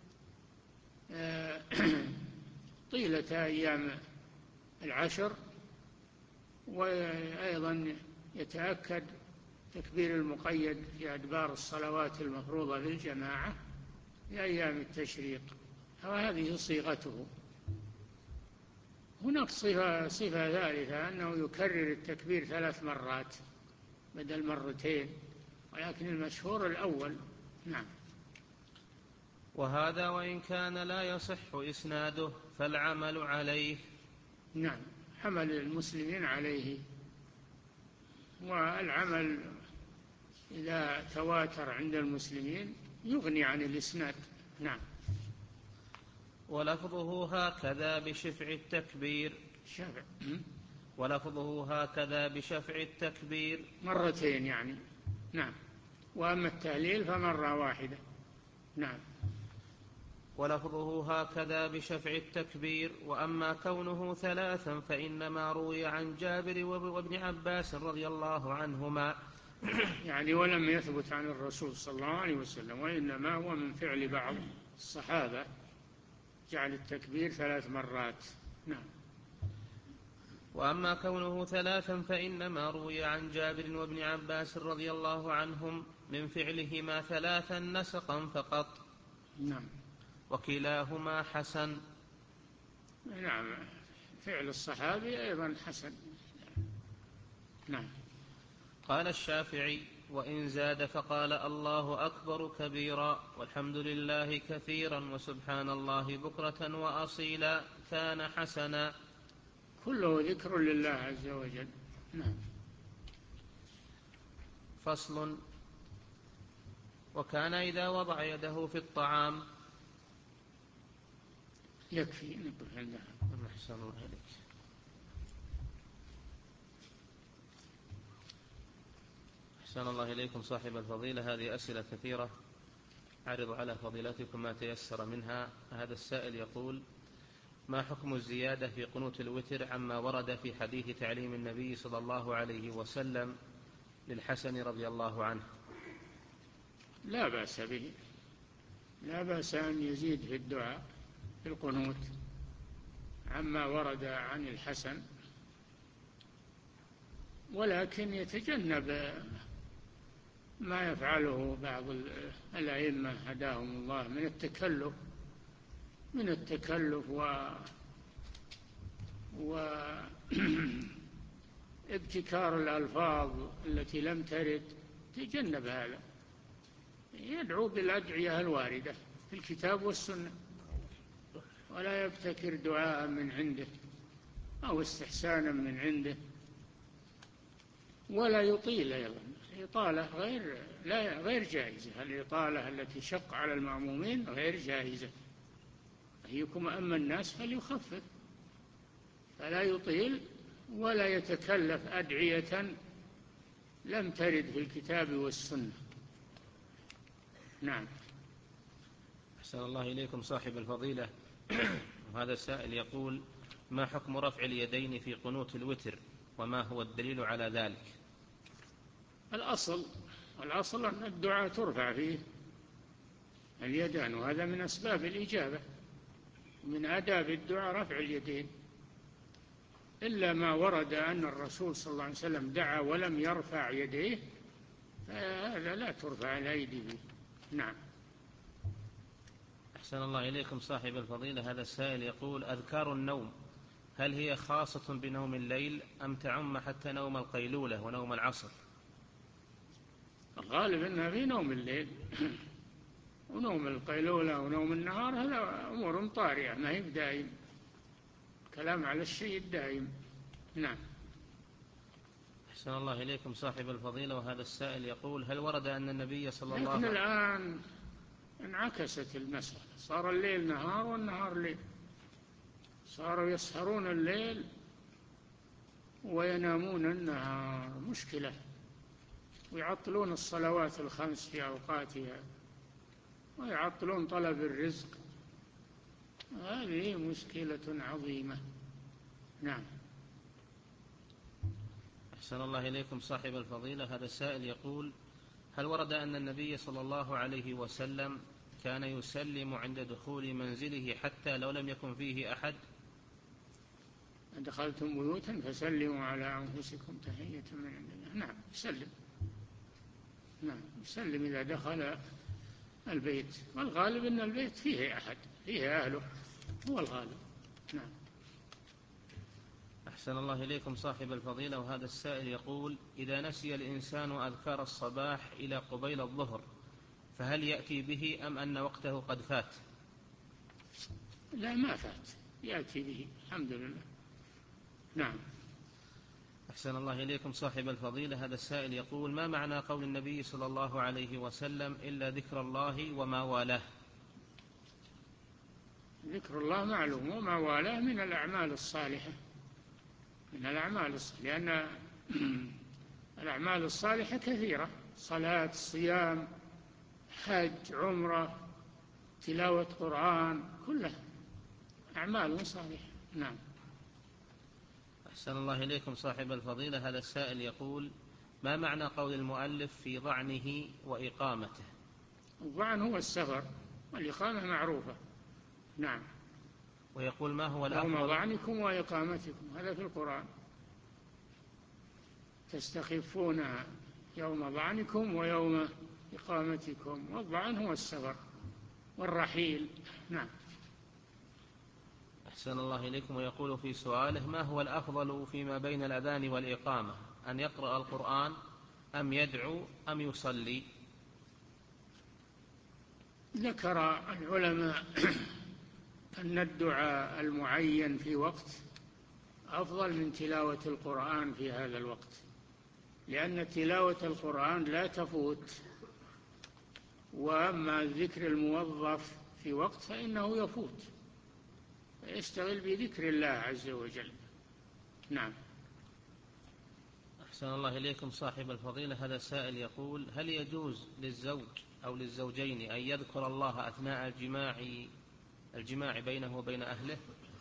طيلة أيام العشر، وأيضا يتأكد تكبير المقيد في أدبار الصلوات المفروضة للجماعة في أيام التشريق، وهذه صيغته. هناك صفة, صفة ثالثة أنه يكرر التكبير ثلاث مرات بدل مرتين، ولكن المشهور الأول. نعم. وهذا وإن كان لا يصح إسناده فالعمل عليه. نعم، حمل المسلمين عليه، والعمل إذا تواتر عند المسلمين يغني عن الإسناد. نعم. ولفظه هكذا بشفع التكبير شفع ولفظه هكذا بشفع التكبير مرتين يعني. نعم. وأما التهليل فمرة واحدة. نعم. ولفظه هكذا بشفع التكبير. وأما كونه ثلاثا فإنما روي عن جابر وابن عباس رضي الله عنهما يعني ولم يثبت عن الرسول صلى الله عليه وسلم، وإنما هو من فعل بعض الصحابة جعل التكبير ثلاث مرات. نعم. وأما كونه ثلاثا فإنما روي عن جابر وابن عباس رضي الله عنهم من فعلهما ثلاثا نسقا فقط. نعم. وكلاهما حسن. نعم، فعل الصحابي أيضا حسن. نعم. قال الشافعي: وإن زاد فقال الله أكبر كبيرا والحمد لله كثيرا وسبحان الله بكرة وأصيلا كان حسنا. كله ذكر لله عز وجل. نعم. فصل. وكان إذا وضع يده في الطعام. يكفي نقف عندها. أحسن الله إليك. أحسن الله إليكم صاحب الفضيلة. هذه أسئلة كثيرة أعرض على فضيلتكم ما تيسر منها. هذا السائل يقول: ما حكم الزيادة في قنوت الوتر عما ورد في حديث تعليم النبي صلى الله عليه وسلم للحسن رضي الله عنه؟ لا بأس به، لا بأس أن يزيد في الدعاء في القنوت عما ورد عن الحسن، ولكن يتجنب ما يفعله بعض الأئمة هداهم الله من التكلف من التكلف و وابتكار الألفاظ التي لم ترد. تجنب هذا، يدعو بالأدعية الواردة في الكتاب والسنة، ولا يبتكر دعاء من عنده أو استحسانا من عنده. ولا يطيل أيضا، الإطالة غير لا غير جائزة. الإطالة التي شق على المأمومين غير جائزة. أيكم أما الناس فليخفف، فلا يطيل ولا يتكلف أدعية لم ترد في الكتاب والسنة. نعم. أحسن الله إليكم صاحب الفضيلة. وهذا السائل يقول: ما حكم رفع اليدين في قنوت الوتر، وما هو الدليل على ذلك؟ الأصل الأصل أن الدعاء ترفع فيه اليدان، وهذا من أسباب الإجابة، من آداب الدعاء رفع اليدين، إلا ما ورد أن الرسول صلى الله عليه وسلم دعا ولم يرفع يديه، فهذا لا ترفع الأيدي فيه. نعم. أحسن الله إليكم صاحب الفضيلة. هذا السائل يقول: أذكار النوم هل هي خاصة بنوم الليل أم تعم حتى نوم القيلولة ونوم العصر؟ الغالب أنها في نوم الليل، ونوم القيلولة ونوم النهار هذا أمور طارئة ما هي بدائم، كلام على الشيء الدائم. نعم. أحسن الله إليكم صاحب الفضيلة. وهذا السائل يقول: هل ورد أن النبي صلى الله عليه وسلم، وسلم... لكن الآن انعكست المسألة، صار الليل نهار والنهار ليل، صاروا يسهرون الليل وينامون النهار، مشكلة، ويعطلون الصلوات الخمس في أوقاتها، ويعطلون طلب الرزق. هذه مشكلة عظيمة. نعم. أحسن الله إليكم صاحب الفضيلة. هذا السائل يقول: هل ورد أن النبي صلى الله عليه وسلم كان يسلم عند دخول منزله حتى لو لم يكن فيه أحد؟ دخلتم بيوتا فسلموا على أنفسكم تحية من عند الله. نعم، يسلم. نعم، يسلم إذا دخل البيت، والغالب أن البيت فيه أحد، فيه أهله، هو الغالب. نعم. أحسن الله إليكم صاحب الفضيلة. وهذا السائل يقول: إذا نسي الإنسان أذكار الصباح إلى قبيل الظهر فهل يأتي به أم أن وقته قد فات؟ لا، ما فات، يأتي به الحمد لله. نعم. أحسن الله إليكم صاحب الفضيلة. هذا السائل يقول: ما معنى قول النبي صلى الله عليه وسلم: إلا ذكر الله وما والاه؟ ذكر الله معلوم، وما والاه من الأعمال الصالحة، من الأعمال الصالحة، لأن الأعمال الصالحة كثيرة: صلاة، صيام، حج، عمرة، تلاوة قرآن، كلها أعمال صالحة. نعم. أحسن الله إليكم صاحب الفضيلة. هذا السائل يقول: ما معنى قول المؤلف في ضعنه وإقامته؟ الضعن هو السفر، والإقامة معروفة. نعم. ويقول: ما هو يوم الأفضل؟ ضعنكم وإقامتكم، هذا في القرآن، تستخفون يوم ضعنكم ويوم إقامتكم، والضعن هو السفر والرحيل. نعم. أحسن الله إليكم. ويقول في سؤاله: ما هو الأفضل فيما بين الأذان والإقامة، أن يقرأ القرآن أم يدعو أم يصلي؟ ذكر العلماء أن الدعاء المعين في وقت أفضل من تلاوة القرآن في هذا الوقت، لأن تلاوة القرآن لا تفوت، وأما الذكر الموظف في وقت فإنه يفوت، فيشتغل بذكر الله عز وجل. نعم. أحسن الله إليكم صاحب الفضيلة. هذا السائل يقول: هل يجوز للزوج أو للزوجين أن يذكر الله أثناء الجماع الجماع بينه وبين أهله؟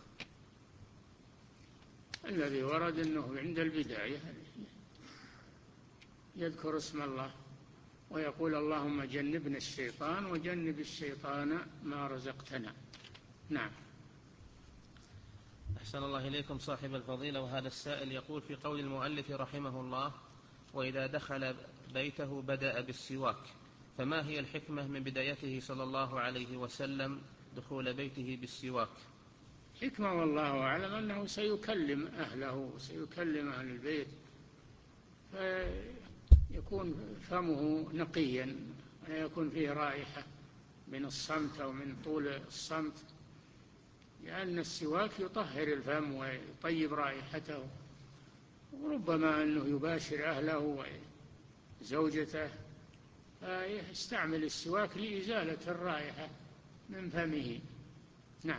الذي ورد أنه عند البداية يذكر اسم الله ويقول: اللهم جنبنا الشيطان وجنب الشيطان ما رزقتنا. نعم. أحسن الله إليكم صاحب الفضيلة. وهذا السائل يقول: في قول المؤلف رحمه الله: وإذا دخل بيته بدأ بالسواك، فما هي الحكمة من بدايته صلى الله عليه وسلم دخول بيته بالسواك؟ حكمة والله أعلم أنه سيكلم أهله، سيكلم أهل البيت، فيكون فمه نقيا ولا يكون فيه رائحة من الصمت أو من طول الصمت، لأن السواك يطهر الفم ويطيب رائحته، وربما أنه يباشر أهله وزوجته، فيستعمل السواك لإزالة الرائحة من فمه. نعم.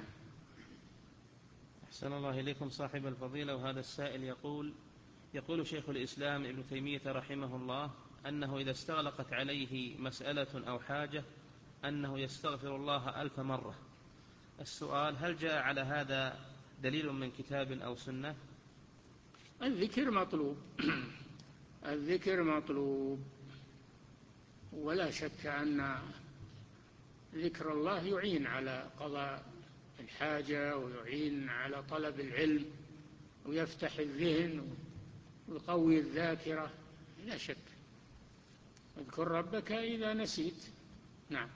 أحسن الله إليكم صاحب الفضيلة. وهذا السائل يقول يقول شيخ الإسلام ابن تيمية رحمه الله أنه إذا استغلقت عليه مسألة أو حاجة أنه يستغفر الله ألف مرة. السؤال: هل جاء على هذا دليل من كتاب أو سنة؟ الذكر مطلوب الذكر مطلوب، ولا شك أن ذكر الله يعين على قضاء الحاجة ويعين على طلب العلم ويفتح الذهن ويقوي الذاكرة، لا شك. اذكر ربك إذا نسيت. نعم.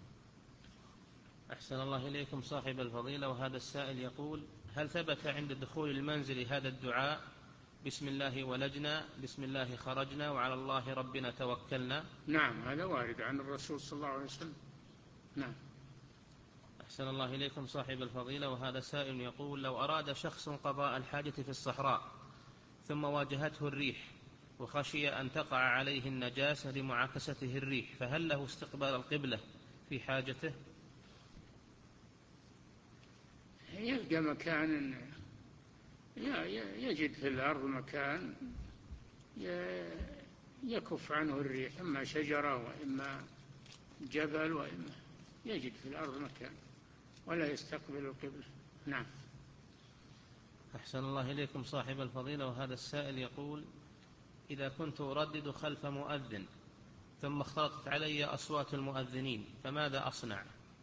أحسن الله إليكم صاحب الفضيلة. وهذا السائل يقول: هل ثبت عند دخول المنزل هذا الدعاء: بسم الله ولجنا، بسم الله خرجنا، وعلى الله ربنا توكلنا؟ نعم، هذا وارد عن الرسول صلى الله عليه وسلم. نعم. أحسن الله إليكم صاحب الفضيلة. وهذا سائل يقول: لو أراد شخص قضاء الحاجة في الصحراء ثم واجهته الريح وخشي أن تقع عليه النجاسة لمعاكسته الريح، فهل له استقبال القبلة في حاجته؟ يلقى مكان، يجد في الأرض مكان يكف عنه الريح، إما شجرة وإما جبل، وإما يجد في الأرض مكان ولا يستقبل القبلة. نعم. أحسن الله إليكم صاحب الفضيلة. وهذا السائل يقول: إذا كنت أردد خلف مؤذن ثم اختلطت علي أصوات المؤذنين فماذا أصنع؟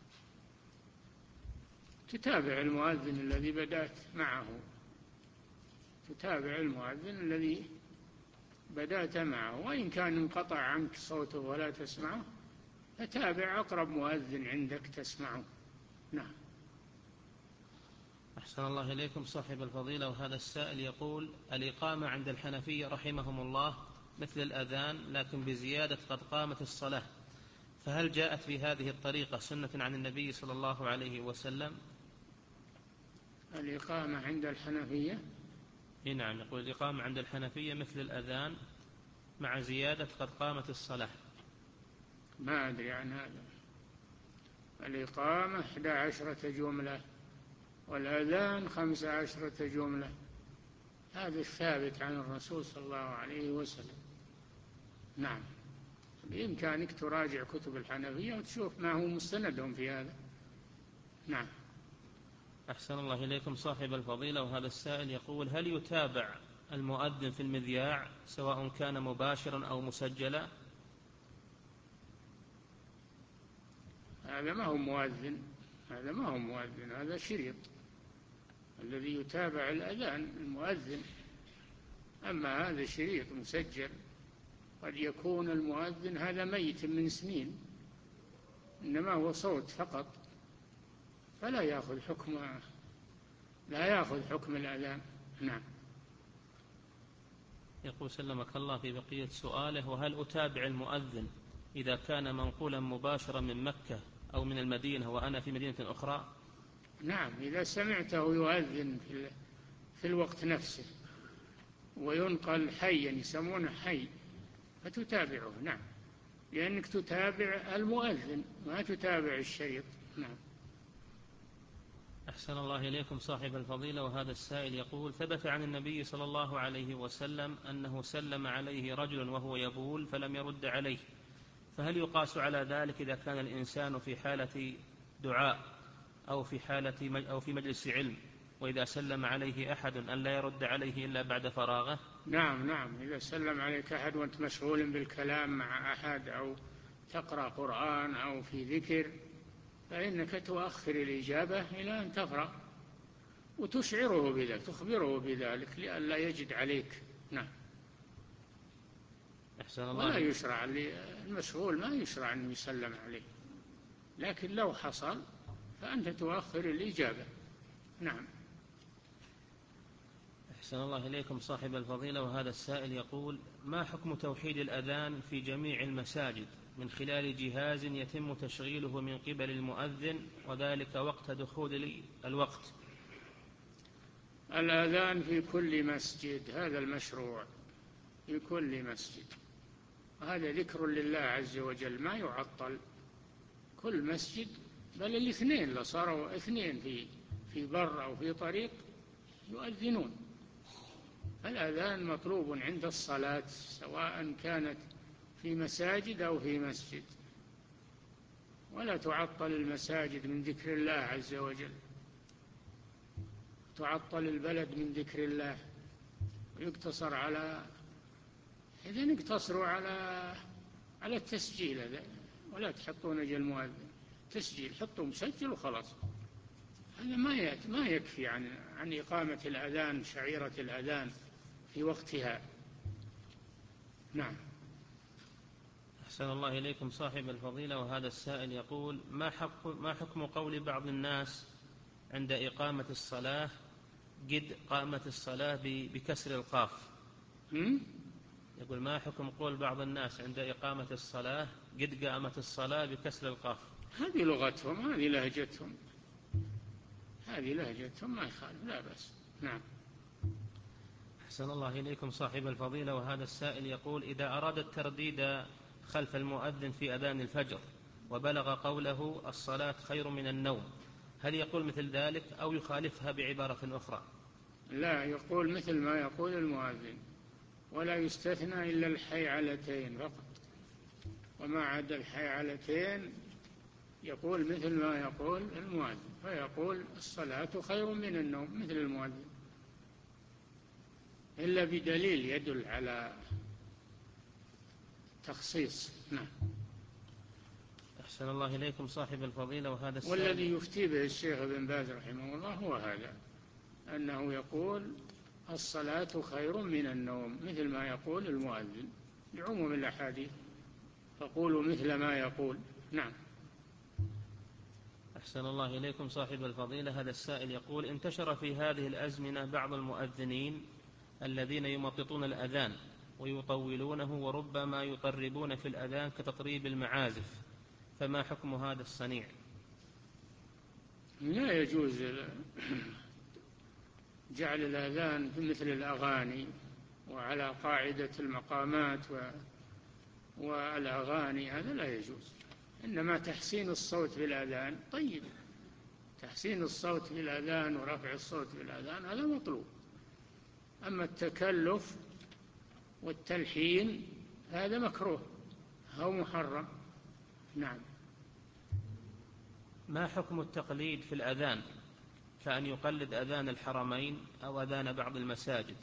تتابع المؤذن الذي بدأت معه تتابع المؤذن الذي بدأت معه، وإن كان انقطع عنك صوته ولا تسمعه فتابع أقرب مؤذن عندك تسمعه. نعم. أحسن الله إليكم صاحب الفضيلة. وهذا السائل يقول: الإقامة عند الحنفية رحمهم الله مثل الأذان لكن بزيادة قد قامت الصلاة، فهل جاءت في هذه الطريقة سنة عن النبي صلى الله عليه وسلم؟ الإقامة عند الحنفية؟ نعم، يقول: الإقامة عند الحنفية مثل الأذان مع زيادة قد قامت الصلاة. ما أدري عن هذا. الإقامة إحدى عشرة جملة والأذان خمس عشرة جملة، هذا الثابت عن الرسول صلى الله عليه وسلم. نعم. بإمكانك تراجع كتب الحنفية وتشوف ما هو مستندهم في هذا. نعم. أحسن الله إليكم صاحب الفضيلة. وهذا السائل يقول: هل يتابع المؤذن في المذياع سواء كان مباشرا أو مسجلا؟ هذا ما هو مؤذن هذا ما هو مؤذن هذا شريط. الذي يتابع الأذان المؤذن، أما هذا شريط مسجل. قد يكون المؤذن هذا ميت من سنين، إنما هو صوت فقط، فلا يأخذ حكم لا يأخذ حكم الأذان. نعم. يقول سلمك الله في بقية سؤاله: وهل أتابع المؤذن إذا كان منقولا مباشرا من مكة أو من المدينة وأنا في مدينة أخرى؟ نعم، إذا سمعته يؤذن في, في الوقت نفسه وينقل حيا، يسمونه حي، فتتابعه. نعم، لأنك تتابع المؤذن ما تتابع الشريط. نعم. أحسن الله إليكم صاحب الفضيلة. وهذا السائل يقول: ثبت عن النبي صلى الله عليه وسلم أنه سلم عليه رجل وهو يبول فلم يرد عليه، فهل يقاس على ذلك إذا كان الإنسان في حالة دعاء أو في حالة أو في مجلس علم، وإذا سلم عليه أحد أن لا يرد عليه إلا بعد فراغه؟ نعم نعم إذا سلم عليك أحد وأنت مشغول بالكلام مع أحد أو تقرأ قرآن أو في ذكر، فإنك تؤخر الإجابة إلى أن تفرغ وتشعره بذلك، تخبره بذلك لئلا يجد عليك. نعم. أحسن الله. ولا يشرع المشغول ما يشرع أن يسلم عليه، لكن لو حصل فأنت تؤخر الإجابة. نعم. أحسن الله إليكم صاحب الفضيلة. وهذا السائل يقول: ما حكم توحيد الأذان في جميع المساجد من خلال جهاز يتم تشغيله من قبل المؤذن وذلك وقت دخول الوقت. الأذان في كل مسجد، هذا المشروع في كل مسجد، وهذا ذكر لله عز وجل ما يعطل. كل مسجد، بل الاثنين لو صاروا اثنين في في بر أو في طريق يؤذنون. الأذان مطلوب عند الصلاة سواء كانت في مساجد أو في مسجد، ولا تعطل المساجد من ذكر الله عز وجل، تعطل البلد من ذكر الله، ويقتصر على إذن اقتصروا على على التسجيل هذا، ولا تحطون أجل مؤذن، تسجيل، حطوا مسجل وخلاص. هذا ما ما يكفي عن عن إقامة الأذان، شعيرة الأذان في وقتها. نعم. أحسن الله إليكم صاحب الفضيلة، وهذا السائل يقول: ما حكم ما حكم قول بعض الناس عند إقامة الصلاة قد قامت الصلاة بكسر القاف؟ يقول: ما حكم قول بعض الناس عند إقامة الصلاة قد قامت الصلاة بكسر القاف؟ هذه لغتهم، هذه لهجتهم، هذه لهجتهم، ما يخالف، لا بأس. نعم. أحسن الله إليكم صاحب الفضيلة، وهذا السائل يقول: إذا أراد الترديد خلف المؤذن في أذان الفجر وبلغ قوله الصلاة خير من النوم، هل يقول مثل ذلك أو يخالفها بعبارة أخرى؟ لا، يقول مثل ما يقول المؤذن، ولا يستثنى إلا الحيعلتين فقط، وما عدا الحيعلتين يقول مثل ما يقول المؤذن، فيقول الصلاة خير من النوم مثل المؤذن، إلا بدليل يدل على تخصيص. نعم. أحسن الله إليكم صاحب الفضيلة، وهذا السائل والذي يفتي به الشيخ ابن باز رحمه الله هو هذا، أنه يقول الصلاة خير من النوم مثل ما يقول المؤذن لعموم الأحاديث، فقولوا مثل ما يقول. نعم. أحسن الله إليكم صاحب الفضيلة، هذا السائل يقول: انتشر في هذه الأزمنة بعض المؤذنين الذين يمططون الأذان ويطولونه وربما يطربون في الأذان كتطريب المعازف، فما حكم هذا الصنيع؟ لا يجوز جعل الأذان مثل الأغاني وعلى قاعدة المقامات والأغاني، هذا لا يجوز. إنما تحسين الصوت بالأذان طيب، تحسين الصوت بالأذان ورفع الصوت بالأذان هذا مطلوب، أما التكلف والتلحين هذا مكروه أو محرم. نعم. ما حكم التقليد في الأذان كأن يقلد أذان الحرمين أو أذان بعض المساجد؟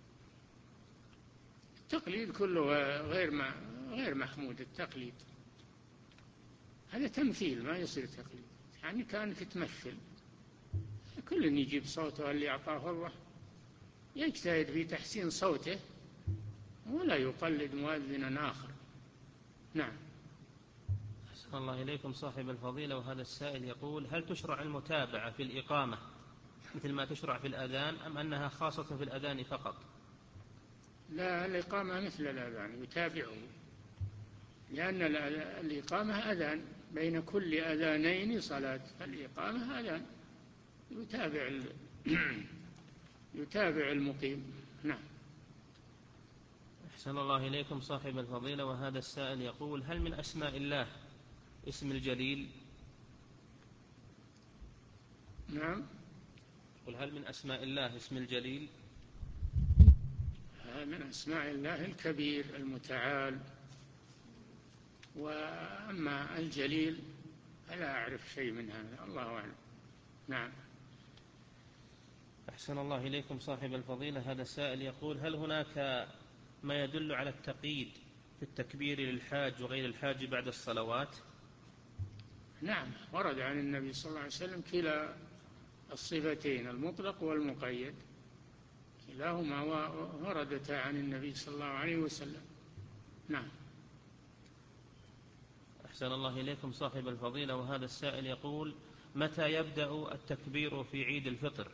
التقليد كله غير ما غير محمود. التقليد هذا تمثيل، ما يصير تقليد، يعني كأنك تمثل. كل يجيب صوته اللي أعطاه الله، يجتهد في تحسين صوته ولا يقلد مؤذنا آخر. نعم. أحسن الله إليكم صاحب الفضيلة، وهذا السائل يقول: هل تشرع المتابعة في الإقامة مثل ما تشرع في الأذان أم أنها خاصة في الأذان فقط؟ لا، الإقامة مثل الأذان يتابعه، لأن الإقامة أذان، بين كل أذانين صلاة، الإقامة أذان يتابع يتابع المقيم. نعم. أحسن الله إليكم صاحب الفضيلة، وهذا السائل يقول: هل من أسماء الله اسم الجليل؟ نعم. قل: هل من أسماء الله اسم الجليل؟ من أسماء الله الكبير المتعال، وأما الجليل فلا أعرف شيء من هذا، الله أعلم. نعم. أحسن الله إليكم صاحب الفضيلة، هذا السائل يقول: هل هناك ما يدل على التقييد في التكبير للحاج وغير الحاج بعد الصلوات؟ نعم، ورد عن النبي صلى الله عليه وسلم كلا الصفتين، المطلق والمقيد، كلاهما وردتا عن النبي صلى الله عليه وسلم. نعم. أحسن الله إليكم صاحب الفضيلة، وهذا السائل يقول: متى يبدأ التكبير في عيد الفطر؟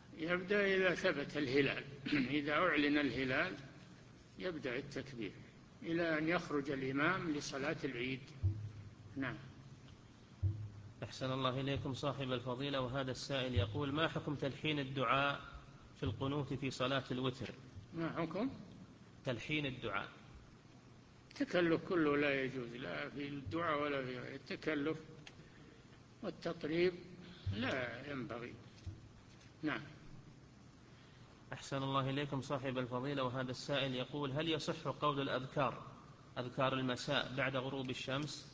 يبدأ إذا ثبت الهلال إذا أعلن الهلال يبدأ التكبير، إلى أن يخرج الإمام لصلاة العيد. نعم. أحسن الله إليكم صاحب الفضيلة. وهذا السائل يقول: ما حكم تلحين الدعاء في القنوت في صلاة الوتر؟ ما حكم تلحين الدعاء؟ التكلف كله لا يجوز، لا في الدعاء ولا في غيره. التكلف والتطريب لا ينبغي. نعم. أحسن الله إليكم صاحب الفضيلة. وهذا السائل يقول: هل يصح قول الأذكار أذكار المساء بعد غروب الشمس؟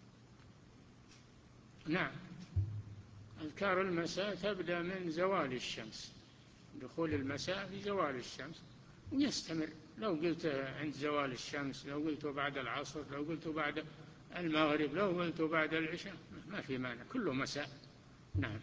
نعم، أذكار المساء تبدأ من زوال الشمس، دخول المساء في زوال الشمس، ويستمر. لو قلت عند زوال الشمس، لو قلت بعد العصر، لو قلت بعد المغرب، لو قلت بعد العشاء، ما في مانع، كله مساء. نعم.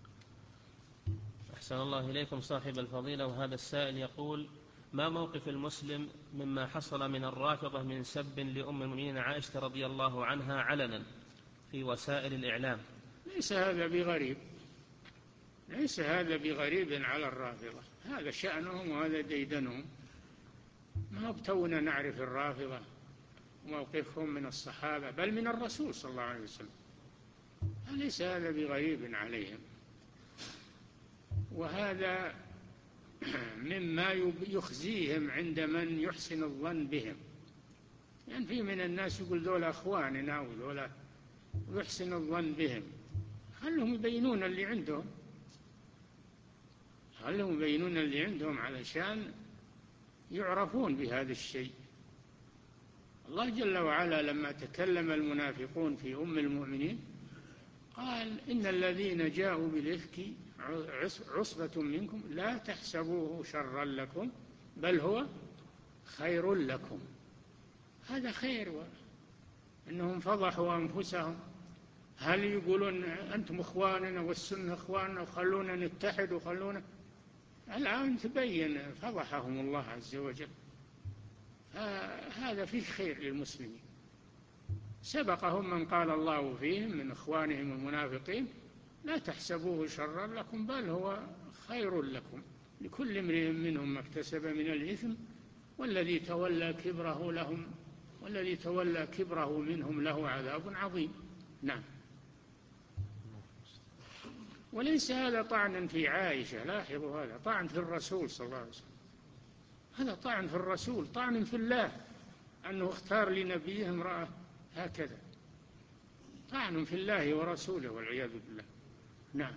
أحسن الله إليكم صاحب الفضيلة. وهذا السائل يقول: ما موقف المسلم مما حصل من الرافضة من سب لأم المؤمنين عائشة رضي الله عنها علنا في وسائل الإعلام؟ ليس هذا بغريب، ليس هذا بغريب على الرافضة، هذا شأنهم وهذا ديدنهم. ما بتونا نعرف الرافضة وموقفهم من الصحابة بل من الرسول صلى الله عليه وسلم، ليس هذا بغريب عليهم. وهذا مما يخزيهم عند من يحسن الظن بهم، يعني في من الناس يقول ذولا أخواننا وذولا، ويحسن الظن بهم. خلهم يبينون اللي عندهم، خلهم يبينون اللي عندهم علشان يعرفون بهذا الشيء. الله جل وعلا لما تكلم المنافقون في أم المؤمنين قال: إن الذين جاءوا بالإفك عصبة منكم لا تحسبوه شرا لكم بل هو خير لكم. هذا خير، إنهم فضحوا أنفسهم. هل يقولون أنتم إخواننا والسنة إخواننا وخلونا نتحد وخلونا؟ الآن تبين فضحهم الله عز وجل. هذا فيه خير للمسلمين. سبقهم من قال الله فيهم من إخوانهم المنافقين: لا تحسبوه شرا لكم بل هو خير لكم، لكل امرئ منهم ما اكتسب من الإثم والذي تولى كبره لهم والذي تولى كبره منهم له عذاب عظيم. نعم. وليس هذا طعنا في عائشة، لاحظوا، هذا طعن في الرسول صلى الله عليه وسلم، هذا طعن في الرسول، طعن في الله أنه اختار لنبيه امرأة هكذا، طعن في الله ورسوله والعياذ بالله. نعم.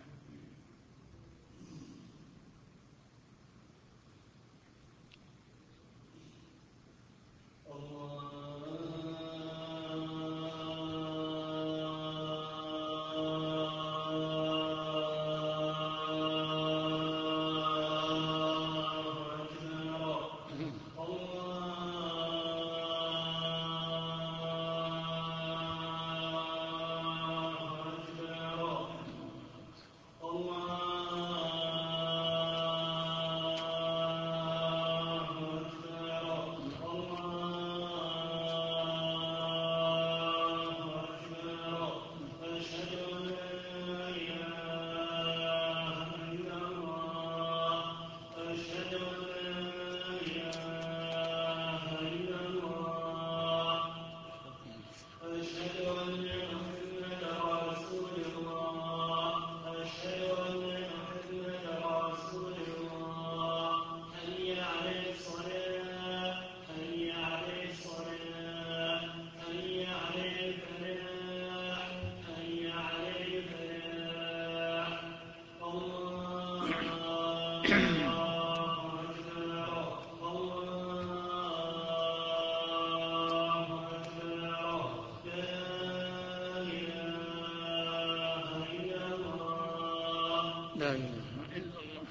لا إله إلا الله.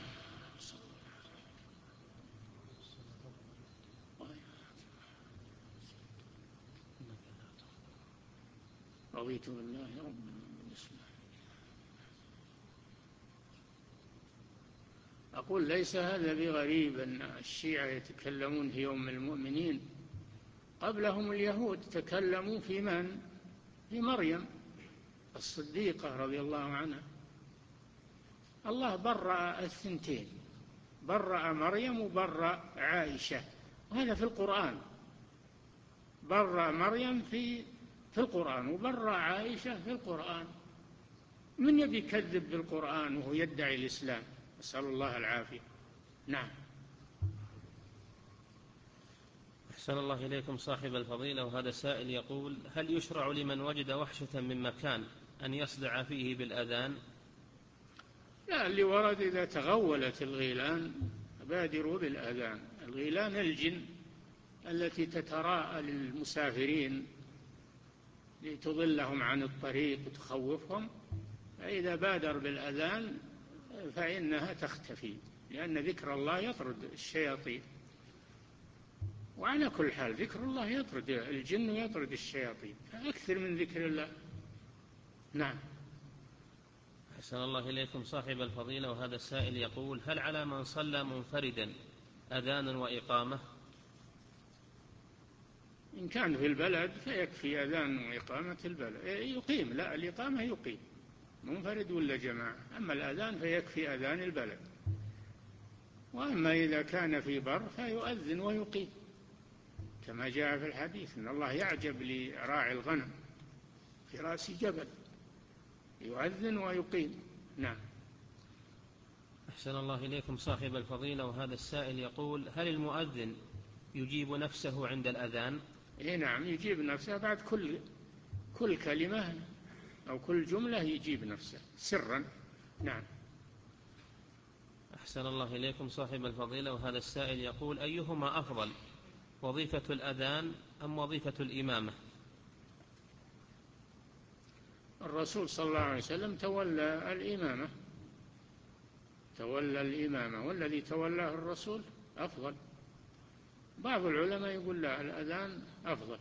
رضيت بالله ربا وبالإسلام. أقول ليس هذا بغريب أن الشيعة يتكلمون في أم المؤمنين، قبلهم اليهود تكلموا في من؟ في مريم الصديقة رضي الله عنها. الله برأ الثنتين، برأ مريم وبرأ عائشة، وهذا في القرآن. برأ مريم في في القرآن وبرأ عائشة في القرآن. من يبي يكذب بالقرآن وهو يدعي الإسلام؟ نسأل الله العافية. نعم. أحسن الله إليكم صاحب الفضيلة، وهذا سائل يقول: هل يشرع لمن وجد وحشة من مكان أن يصدع فيه بالأذان؟ لا، اللي ورد إذا تغولت الغيلان بادروا بالأذان. الغيلان الجن التي تتراءى للمسافرين لتضلهم عن الطريق وتخوفهم، فإذا بادر بالأذان فإنها تختفي، لأن ذكر الله يطرد الشياطين. وعلى كل حال ذكر الله يطرد الجن ويطرد الشياطين، فأكثر من ذكر الله. نعم. أحسن الله إليكم صاحب الفضيلة، وهذا السائل يقول: هل على من صلى منفردا أذان وإقامة؟ إن كان في البلد فيكفي أذان وإقامة البلد، يقيم. لا، الإقامة يقيم منفرد ولا جماعة، أما الأذان فيكفي أذان البلد. وأما إذا كان في بر فيؤذن ويقيم، كما جاء في الحديث إن الله يعجب لراعي الغنم في رأس جبل، يؤذن ويقيم. نعم. أحسن الله إليكم صاحب الفضيلة، وهذا السائل يقول: هل المؤذن يجيب نفسه عند الأذان؟ إيه نعم، يجيب نفسه بعد كل كل كلمة أو كل جملة، يجيب نفسه سرا. نعم. أحسن الله إليكم صاحب الفضيلة، وهذا السائل يقول: أيهما أفضل، وظيفة الأذان أم وظيفة الإمامة؟ الرسول صلى الله عليه وسلم تولى الإمامة تولى الإمامة والذي تولاه الرسول أفضل. بعض العلماء يقول لا، الأذان أفضل،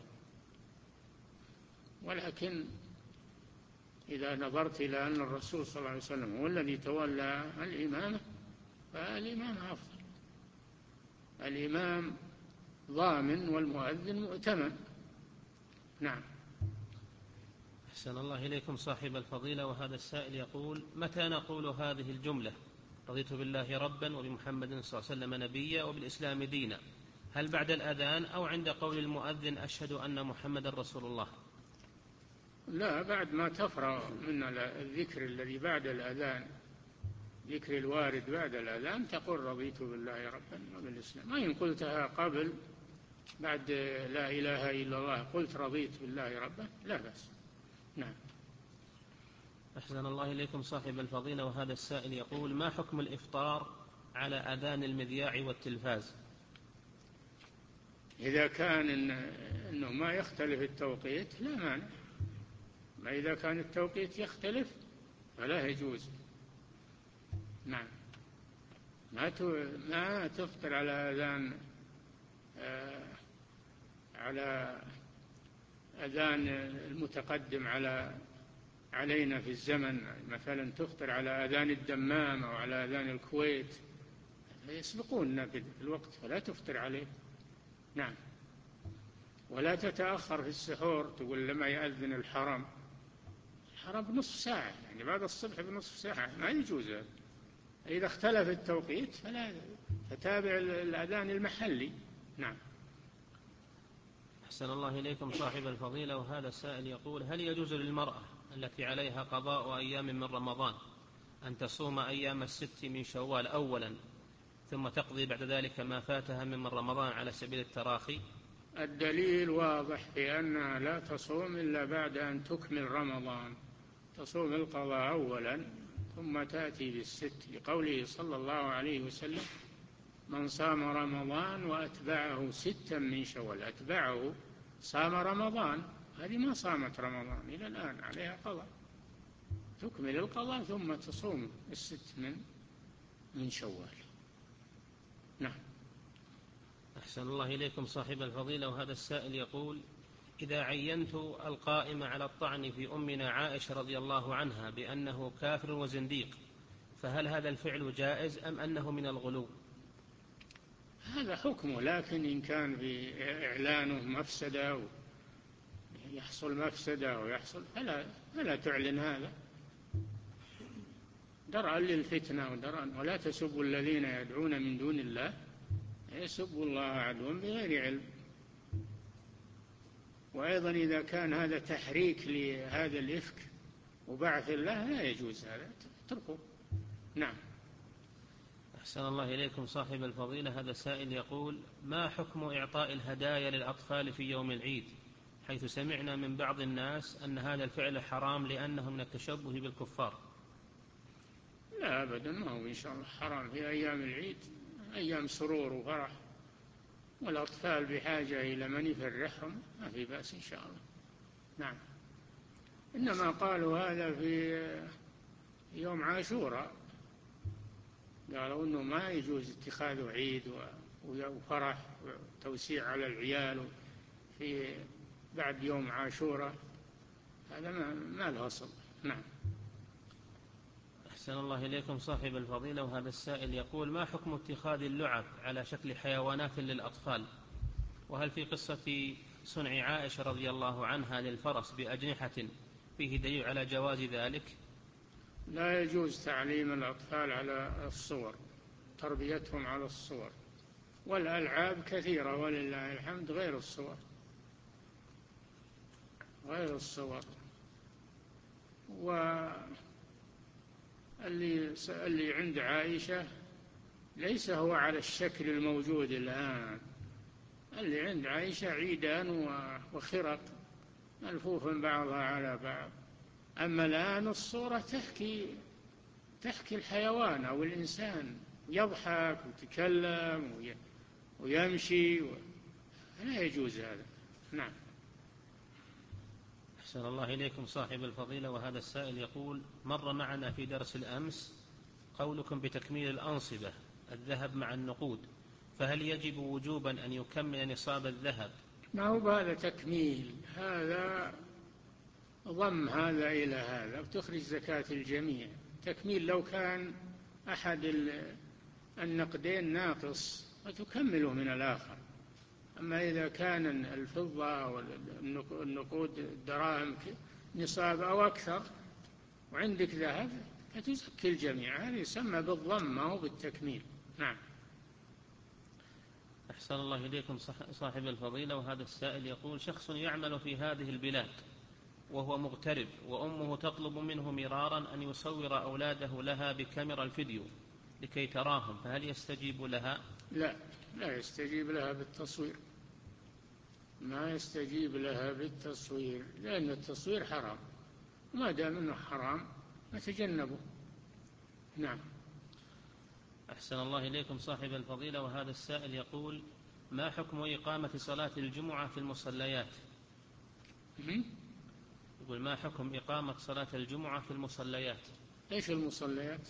ولكن إذا نظرت إلى أن الرسول صلى الله عليه وسلم هو الذي تولى الإمامة فالإمامة أفضل. الإمام ضامن والمؤذن مؤتمن. نعم. أحسن الله إليكم صاحب الفضيلة، وهذا السائل يقول: متى نقول هذه الجملة: رضيت بالله ربا وبمحمد صلى الله عليه وسلم نبيا وبالإسلام دينا؟ هل بعد الأذان أو عند قول المؤذن أشهد أن محمد رسول الله؟ لا، بعد ما تفرغ من الذكر الذي بعد الأذان، ذكر الوارد بعد الأذان، تقول رضيت بالله ربا وبالإسلام. ما إن قلتها قبل بعد لا إله إلا الله قلت رضيت بالله ربا لا بأس. نعم. أحسن الله إليكم صاحب الفضيلة، وهذا السائل يقول: ما حكم الإفطار على أذان المذياع والتلفاز؟ إذا كان إن إنه ما يختلف التوقيت لا مانع، ما إذا كان التوقيت يختلف فلا يجوز. نعم. ما ما تفطر على أذان آه على أذان المتقدم على علينا في الزمن، مثلا تفطر على أذان الدمام أو على أذان الكويت، يسبقوننا في الوقت فلا تفطر عليه. نعم. ولا تتأخر في السحور، تقول لما يأذن الحرم الحرم بنصف ساعة، يعني بعد الصبح بنصف ساعة، ما يجوز. إذا اختلف التوقيت فلا تتابع الأذان المحلي. نعم. أحسن الله إليكم صاحب الفضيلة، وهذا السائل يقول: هل يجوز للمرأة التي عليها قضاء أيام من رمضان أن تصوم أيام الست من شوال أولا ثم تقضي بعد ذلك ما فاتها من رمضان على سبيل التراخي؟ الدليل واضح في أنها لا تصوم إلا بعد أن تكمل رمضان، تصوم القضاء أولا ثم تأتي بالست، لقوله صلى الله عليه وسلم: من صام رمضان وأتبعه ستا من شوال. أتبعه صام رمضان، هذه ما صامت رمضان إلى الآن، عليها قضاء، تكمل القضاء ثم تصوم الست من من شوال. نعم. أحسن الله إليكم صاحب الفضيلة، وهذا السائل يقول: إذا عينت القائم على الطعن في أمنا عائشة رضي الله عنها بأنه كافر وزنديق، فهل هذا الفعل جائز أم أنه من الغلو؟ هذا حكمه، لكن إن كان في إعلانه مفسدة يحصل مفسدة ويحصل فلا, فلا تعلن هذا درءا للفتنة ودرءا. ولا تسبوا الذين يدعون من دون الله يسبوا الله عدوا بغير علم. وأيضا إذا كان هذا تحريك لهذا الإفك وبعث الله لا يجوز هذا، اتركه. نعم. أحسن الله إليكم صاحب الفضيلة، هذا سائل يقول: ما حكم إعطاء الهدايا للأطفال في يوم العيد، حيث سمعنا من بعض الناس أن هذا الفعل حرام لأنه من التشبه بالكفار؟ لا أبدا، ما هو إن شاء الله حرام في أيام العيد، أيام سرور وفرح، والأطفال بحاجة إلى من يفرحهم، ما في بأس إن شاء الله. نعم. إنما قالوا هذا في يوم عاشوراء، قالوا أنه ما يجوز اتخاذه عيد وفرح وتوسيع على العيال في بعد يوم عاشوراء، هذا ما له أصل. نعم. أحسن الله إليكم صاحب الفضيلة، وهذا السائل يقول: ما حكم اتخاذ اللعب على شكل حيوانات للأطفال؟ وهل في قصة صنع عائشة رضي الله عنها للفرس بأجنحة فيه دليل على جواز ذلك؟ لا يجوز تعليم الأطفال على الصور، تربيتهم على الصور، والألعاب كثيرة ولله الحمد غير الصور، غير الصور. واللي اللي عند عائشة ليس هو على الشكل الموجود الآن، اللي عند عائشة عيدان وخرق ملفوف بعضها على بعض. أما الآن الصورة تحكي تحكي الحيوان أو الإنسان، يضحك ويتكلم ويمشي و... لا يجوز هذا. نعم. أحسن الله إليكم صاحب الفضيلة، وهذا السائل يقول: مر معنا في درس الأمس قولكم بتكميل الأنصبة الذهب مع النقود، فهل يجب وجوبا أن يكمل نصاب الذهب؟ ما هو بهذا تكميل، هذا ضم هذا إلى هذا وتخرج زكاة الجميع. تكميل لو كان أحد النقدين ناقص فتكمله من الآخر، أما إذا كان الفضة والنقود الدراهم نصاب أو أكثر وعندك ذهب فتزكي الجميع، هذا يسمى بالضم أو بالتكميل. نعم. أحسن الله إليكم صاحب الفضيلة، وهذا السائل يقول: شخص يعمل في هذه البلاد وهو مغترب، وأمه تطلب منه مرارا أن يصور أولاده لها بكاميرا الفيديو لكي تراهم، فهل يستجيب لها؟ لا، لا يستجيب لها بالتصوير، ما يستجيب لها بالتصوير، لأن التصوير حرام، ما دام أنه حرام نتجنبه. نعم. أحسن الله إليكم صاحب الفضيلة، وهذا السائل يقول: ما حكم إقامة صلاة الجمعة في المصليات؟ يقول: ما حكم إقامة صلاة الجمعة في المصليات؟ إيش المصليات؟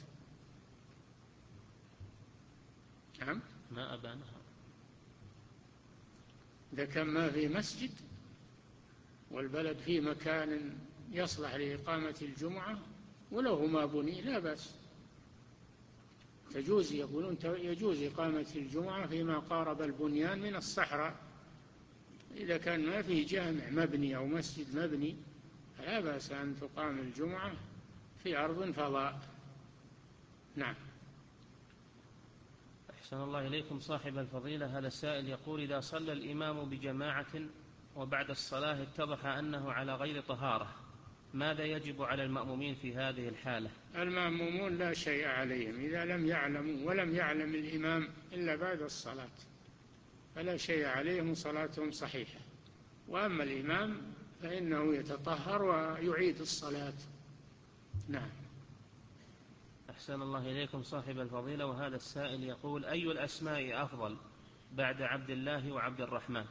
نعم. ما أبانها. إذا كان ما في مسجد والبلد فيه مكان يصلح لإقامة الجمعة ولو ما بني لا بأس، تجوز، يقولون يجوز إقامة الجمعة فيما قارب البنيان من الصحراء، إذا كان ما فيه جامع مبني أو مسجد مبني فلا بأس أن تقام الجمعة في أرض فضاء. نعم. أحسن الله إليكم صاحب الفضيلة، هذا السائل يقول: إذا صلى الإمام بجماعة وبعد الصلاة اتضح أنه على غير طهارة، ماذا يجب على المأمومين في هذه الحالة؟ المأمومون لا شيء عليهم إذا لم يعلموا ولم يعلم الإمام إلا بعد الصلاة، فلا شيء عليهم، صلاتهم صحيحة. وأما الإمام فإنه يتطهر ويعيد الصلاة. نعم. أحسن الله إليكم صاحب الفضيلة، وهذا السائل يقول: أي الأسماء أفضل بعد عبد الله وعبد الرحمن؟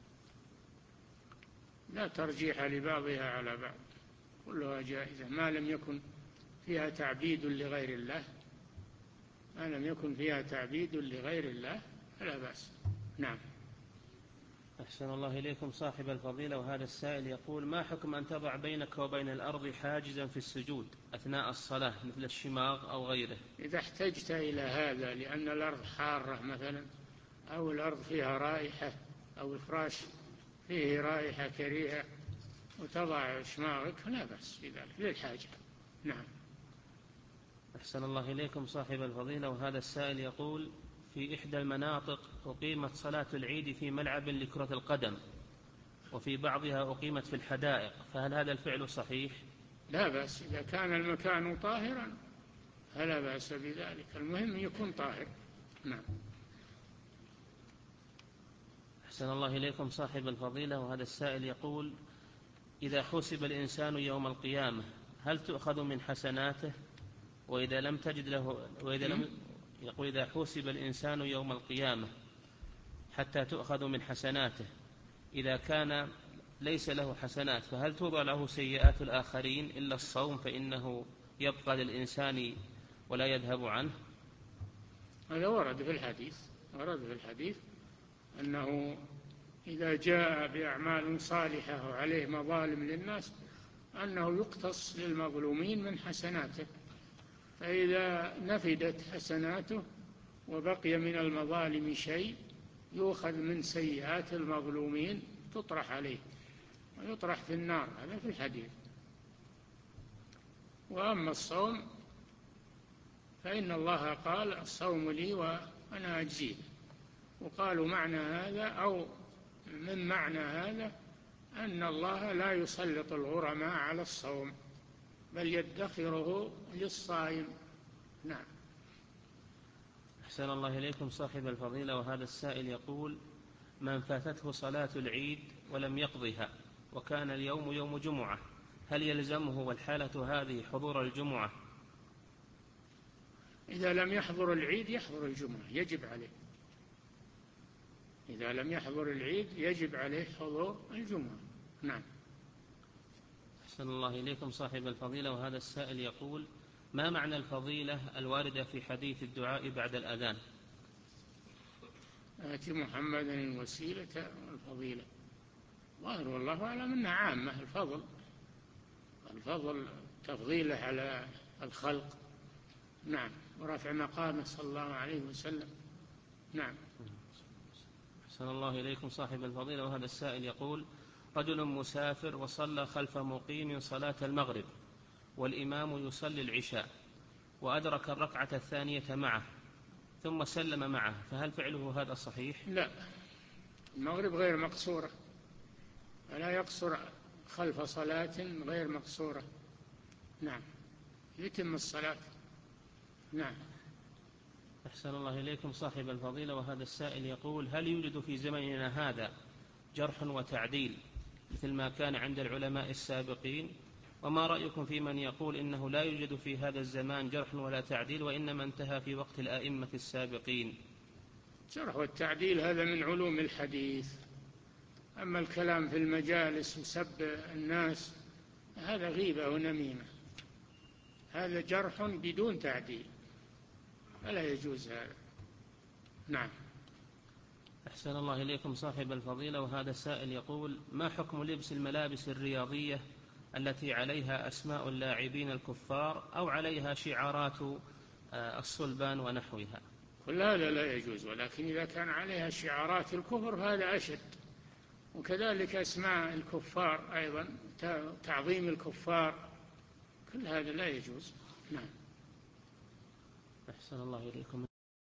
لا ترجيح لبعضها على بعض، كلها جائزة ما لم يكن فيها تعبيد لغير الله، ما لم يكن فيها تعبيد لغير الله فلا بأس. نعم. أحسن الله إليكم صاحب الفضيلة، وهذا السائل يقول: ما حكم أن تضع بينك وبين الأرض حاجزا في السجود أثناء الصلاة مثل الشماغ أو غيره؟ إذا احتجت إلى هذا لأن الأرض حارة مثلا، أو الأرض فيها رائحة، أو الفراش فيه رائحة كريهة وتضع شماغك فلا بأس في ذلك للحاجة. نعم. أحسن الله إليكم صاحب الفضيلة، وهذا السائل يقول: في إحدى المناطق أقيمت صلاة العيد في ملعب لكرة القدم، وفي بعضها أقيمت في الحدائق، فهل هذا الفعل صحيح؟ لا بأس إذا كان المكان طاهرا فلا بأس بذلك، المهم يكون طاهر. نعم. أحسن الله إليكم صاحب الفضيلة، وهذا السائل يقول: إذا حسب الإنسان يوم القيامة هل تؤخذ من حسناته؟ وإذا لم تجد له وإذا لم يقول إذا حسب الإنسان يوم القيامة حتى تؤخذ من حسناته، إذا كان ليس له حسنات فهل توضع له سيئات الآخرين إلا الصوم فإنه يبقى للإنسان ولا يذهب عنه؟ هذا ورد في الحديث ورد في الحديث أنه إذا جاء بأعمال صالحة وعليه مظالم للناس أنه يقتص للمظلومين من حسناته، فإذا نفدت حسناته وبقي من المظالم شيء يؤخذ من سيئات المظلومين تطرح عليه ويطرح في النار، هذا في الحديث. وأما الصوم فإن الله قال: الصوم لي وأنا أجزيه. وقالوا معنى هذا أو من معنى هذا أن الله لا يسلط الغرماء على الصوم بل يدخره للصائم. نعم. أحسن الله إليكم صاحب الفضيلة، وهذا السائل يقول: من فاتته صلاة العيد ولم يقضها وكان اليوم يوم جمعة هل يلزمه والحالة هذه حضور الجمعة؟ إذا لم يحضر العيد يحضر الجمعة، يجب عليه. إذا لم يحضر العيد يجب عليه حضور الجمعة. نعم. أحسن الله إليكم صاحب الفضيلة، وهذا السائل يقول: ما معنى الفضيلة الواردة في حديث الدعاء بعد الأذان؟ آتي محمدا الوسيلة والفضيلة. ظاهر والله أعلم أنها عامة، الفضل الفضل تفضيله على الخلق. نعم. ورفع مقامه صلى الله عليه وسلم. نعم. أحسن الله إليكم صاحب الفضيلة، وهذا السائل يقول: رجل مسافر وصلى خلف مقيم صلاة المغرب والإمام يصلي العشاء وأدرك الركعة الثانية معه ثم سلم معه، فهل فعله هذا صحيح؟ لا، المغرب غير مقصورة، فلا يقصر خلف صلاة غير مقصورة. نعم، يتم الصلاة. نعم. أحسن الله إليكم صاحب الفضيلة، وهذا السائل يقول: هل يوجد في زمننا هذا جرح وتعديل مثل ما كان عند العلماء السابقين؟ وما رأيكم في من يقول إنه لا يوجد في هذا الزمان جرح ولا تعديل وإنما انتهى في وقت الآئمة السابقين؟ الجرح والتعديل هذا من علوم الحديث، أما الكلام في المجالس وسب الناس هذا غيبة ونميمة، هذا جرح بدون تعديل فلا يجوز هذا. نعم. أحسن الله إليكم صاحب الفضيلة، وهذا السائل يقول: ما حكم لبس الملابس الرياضية التي عليها أسماء اللاعبين الكفار أو عليها شعارات الصلبان ونحوها؟ كل هذا لا يجوز، ولكن إذا كان عليها شعارات الكفر فهذا أشد، وكذلك أسماء الكفار أيضا، تعظيم الكفار، كل هذا لا يجوز. نعم. أحسن الله إليكم.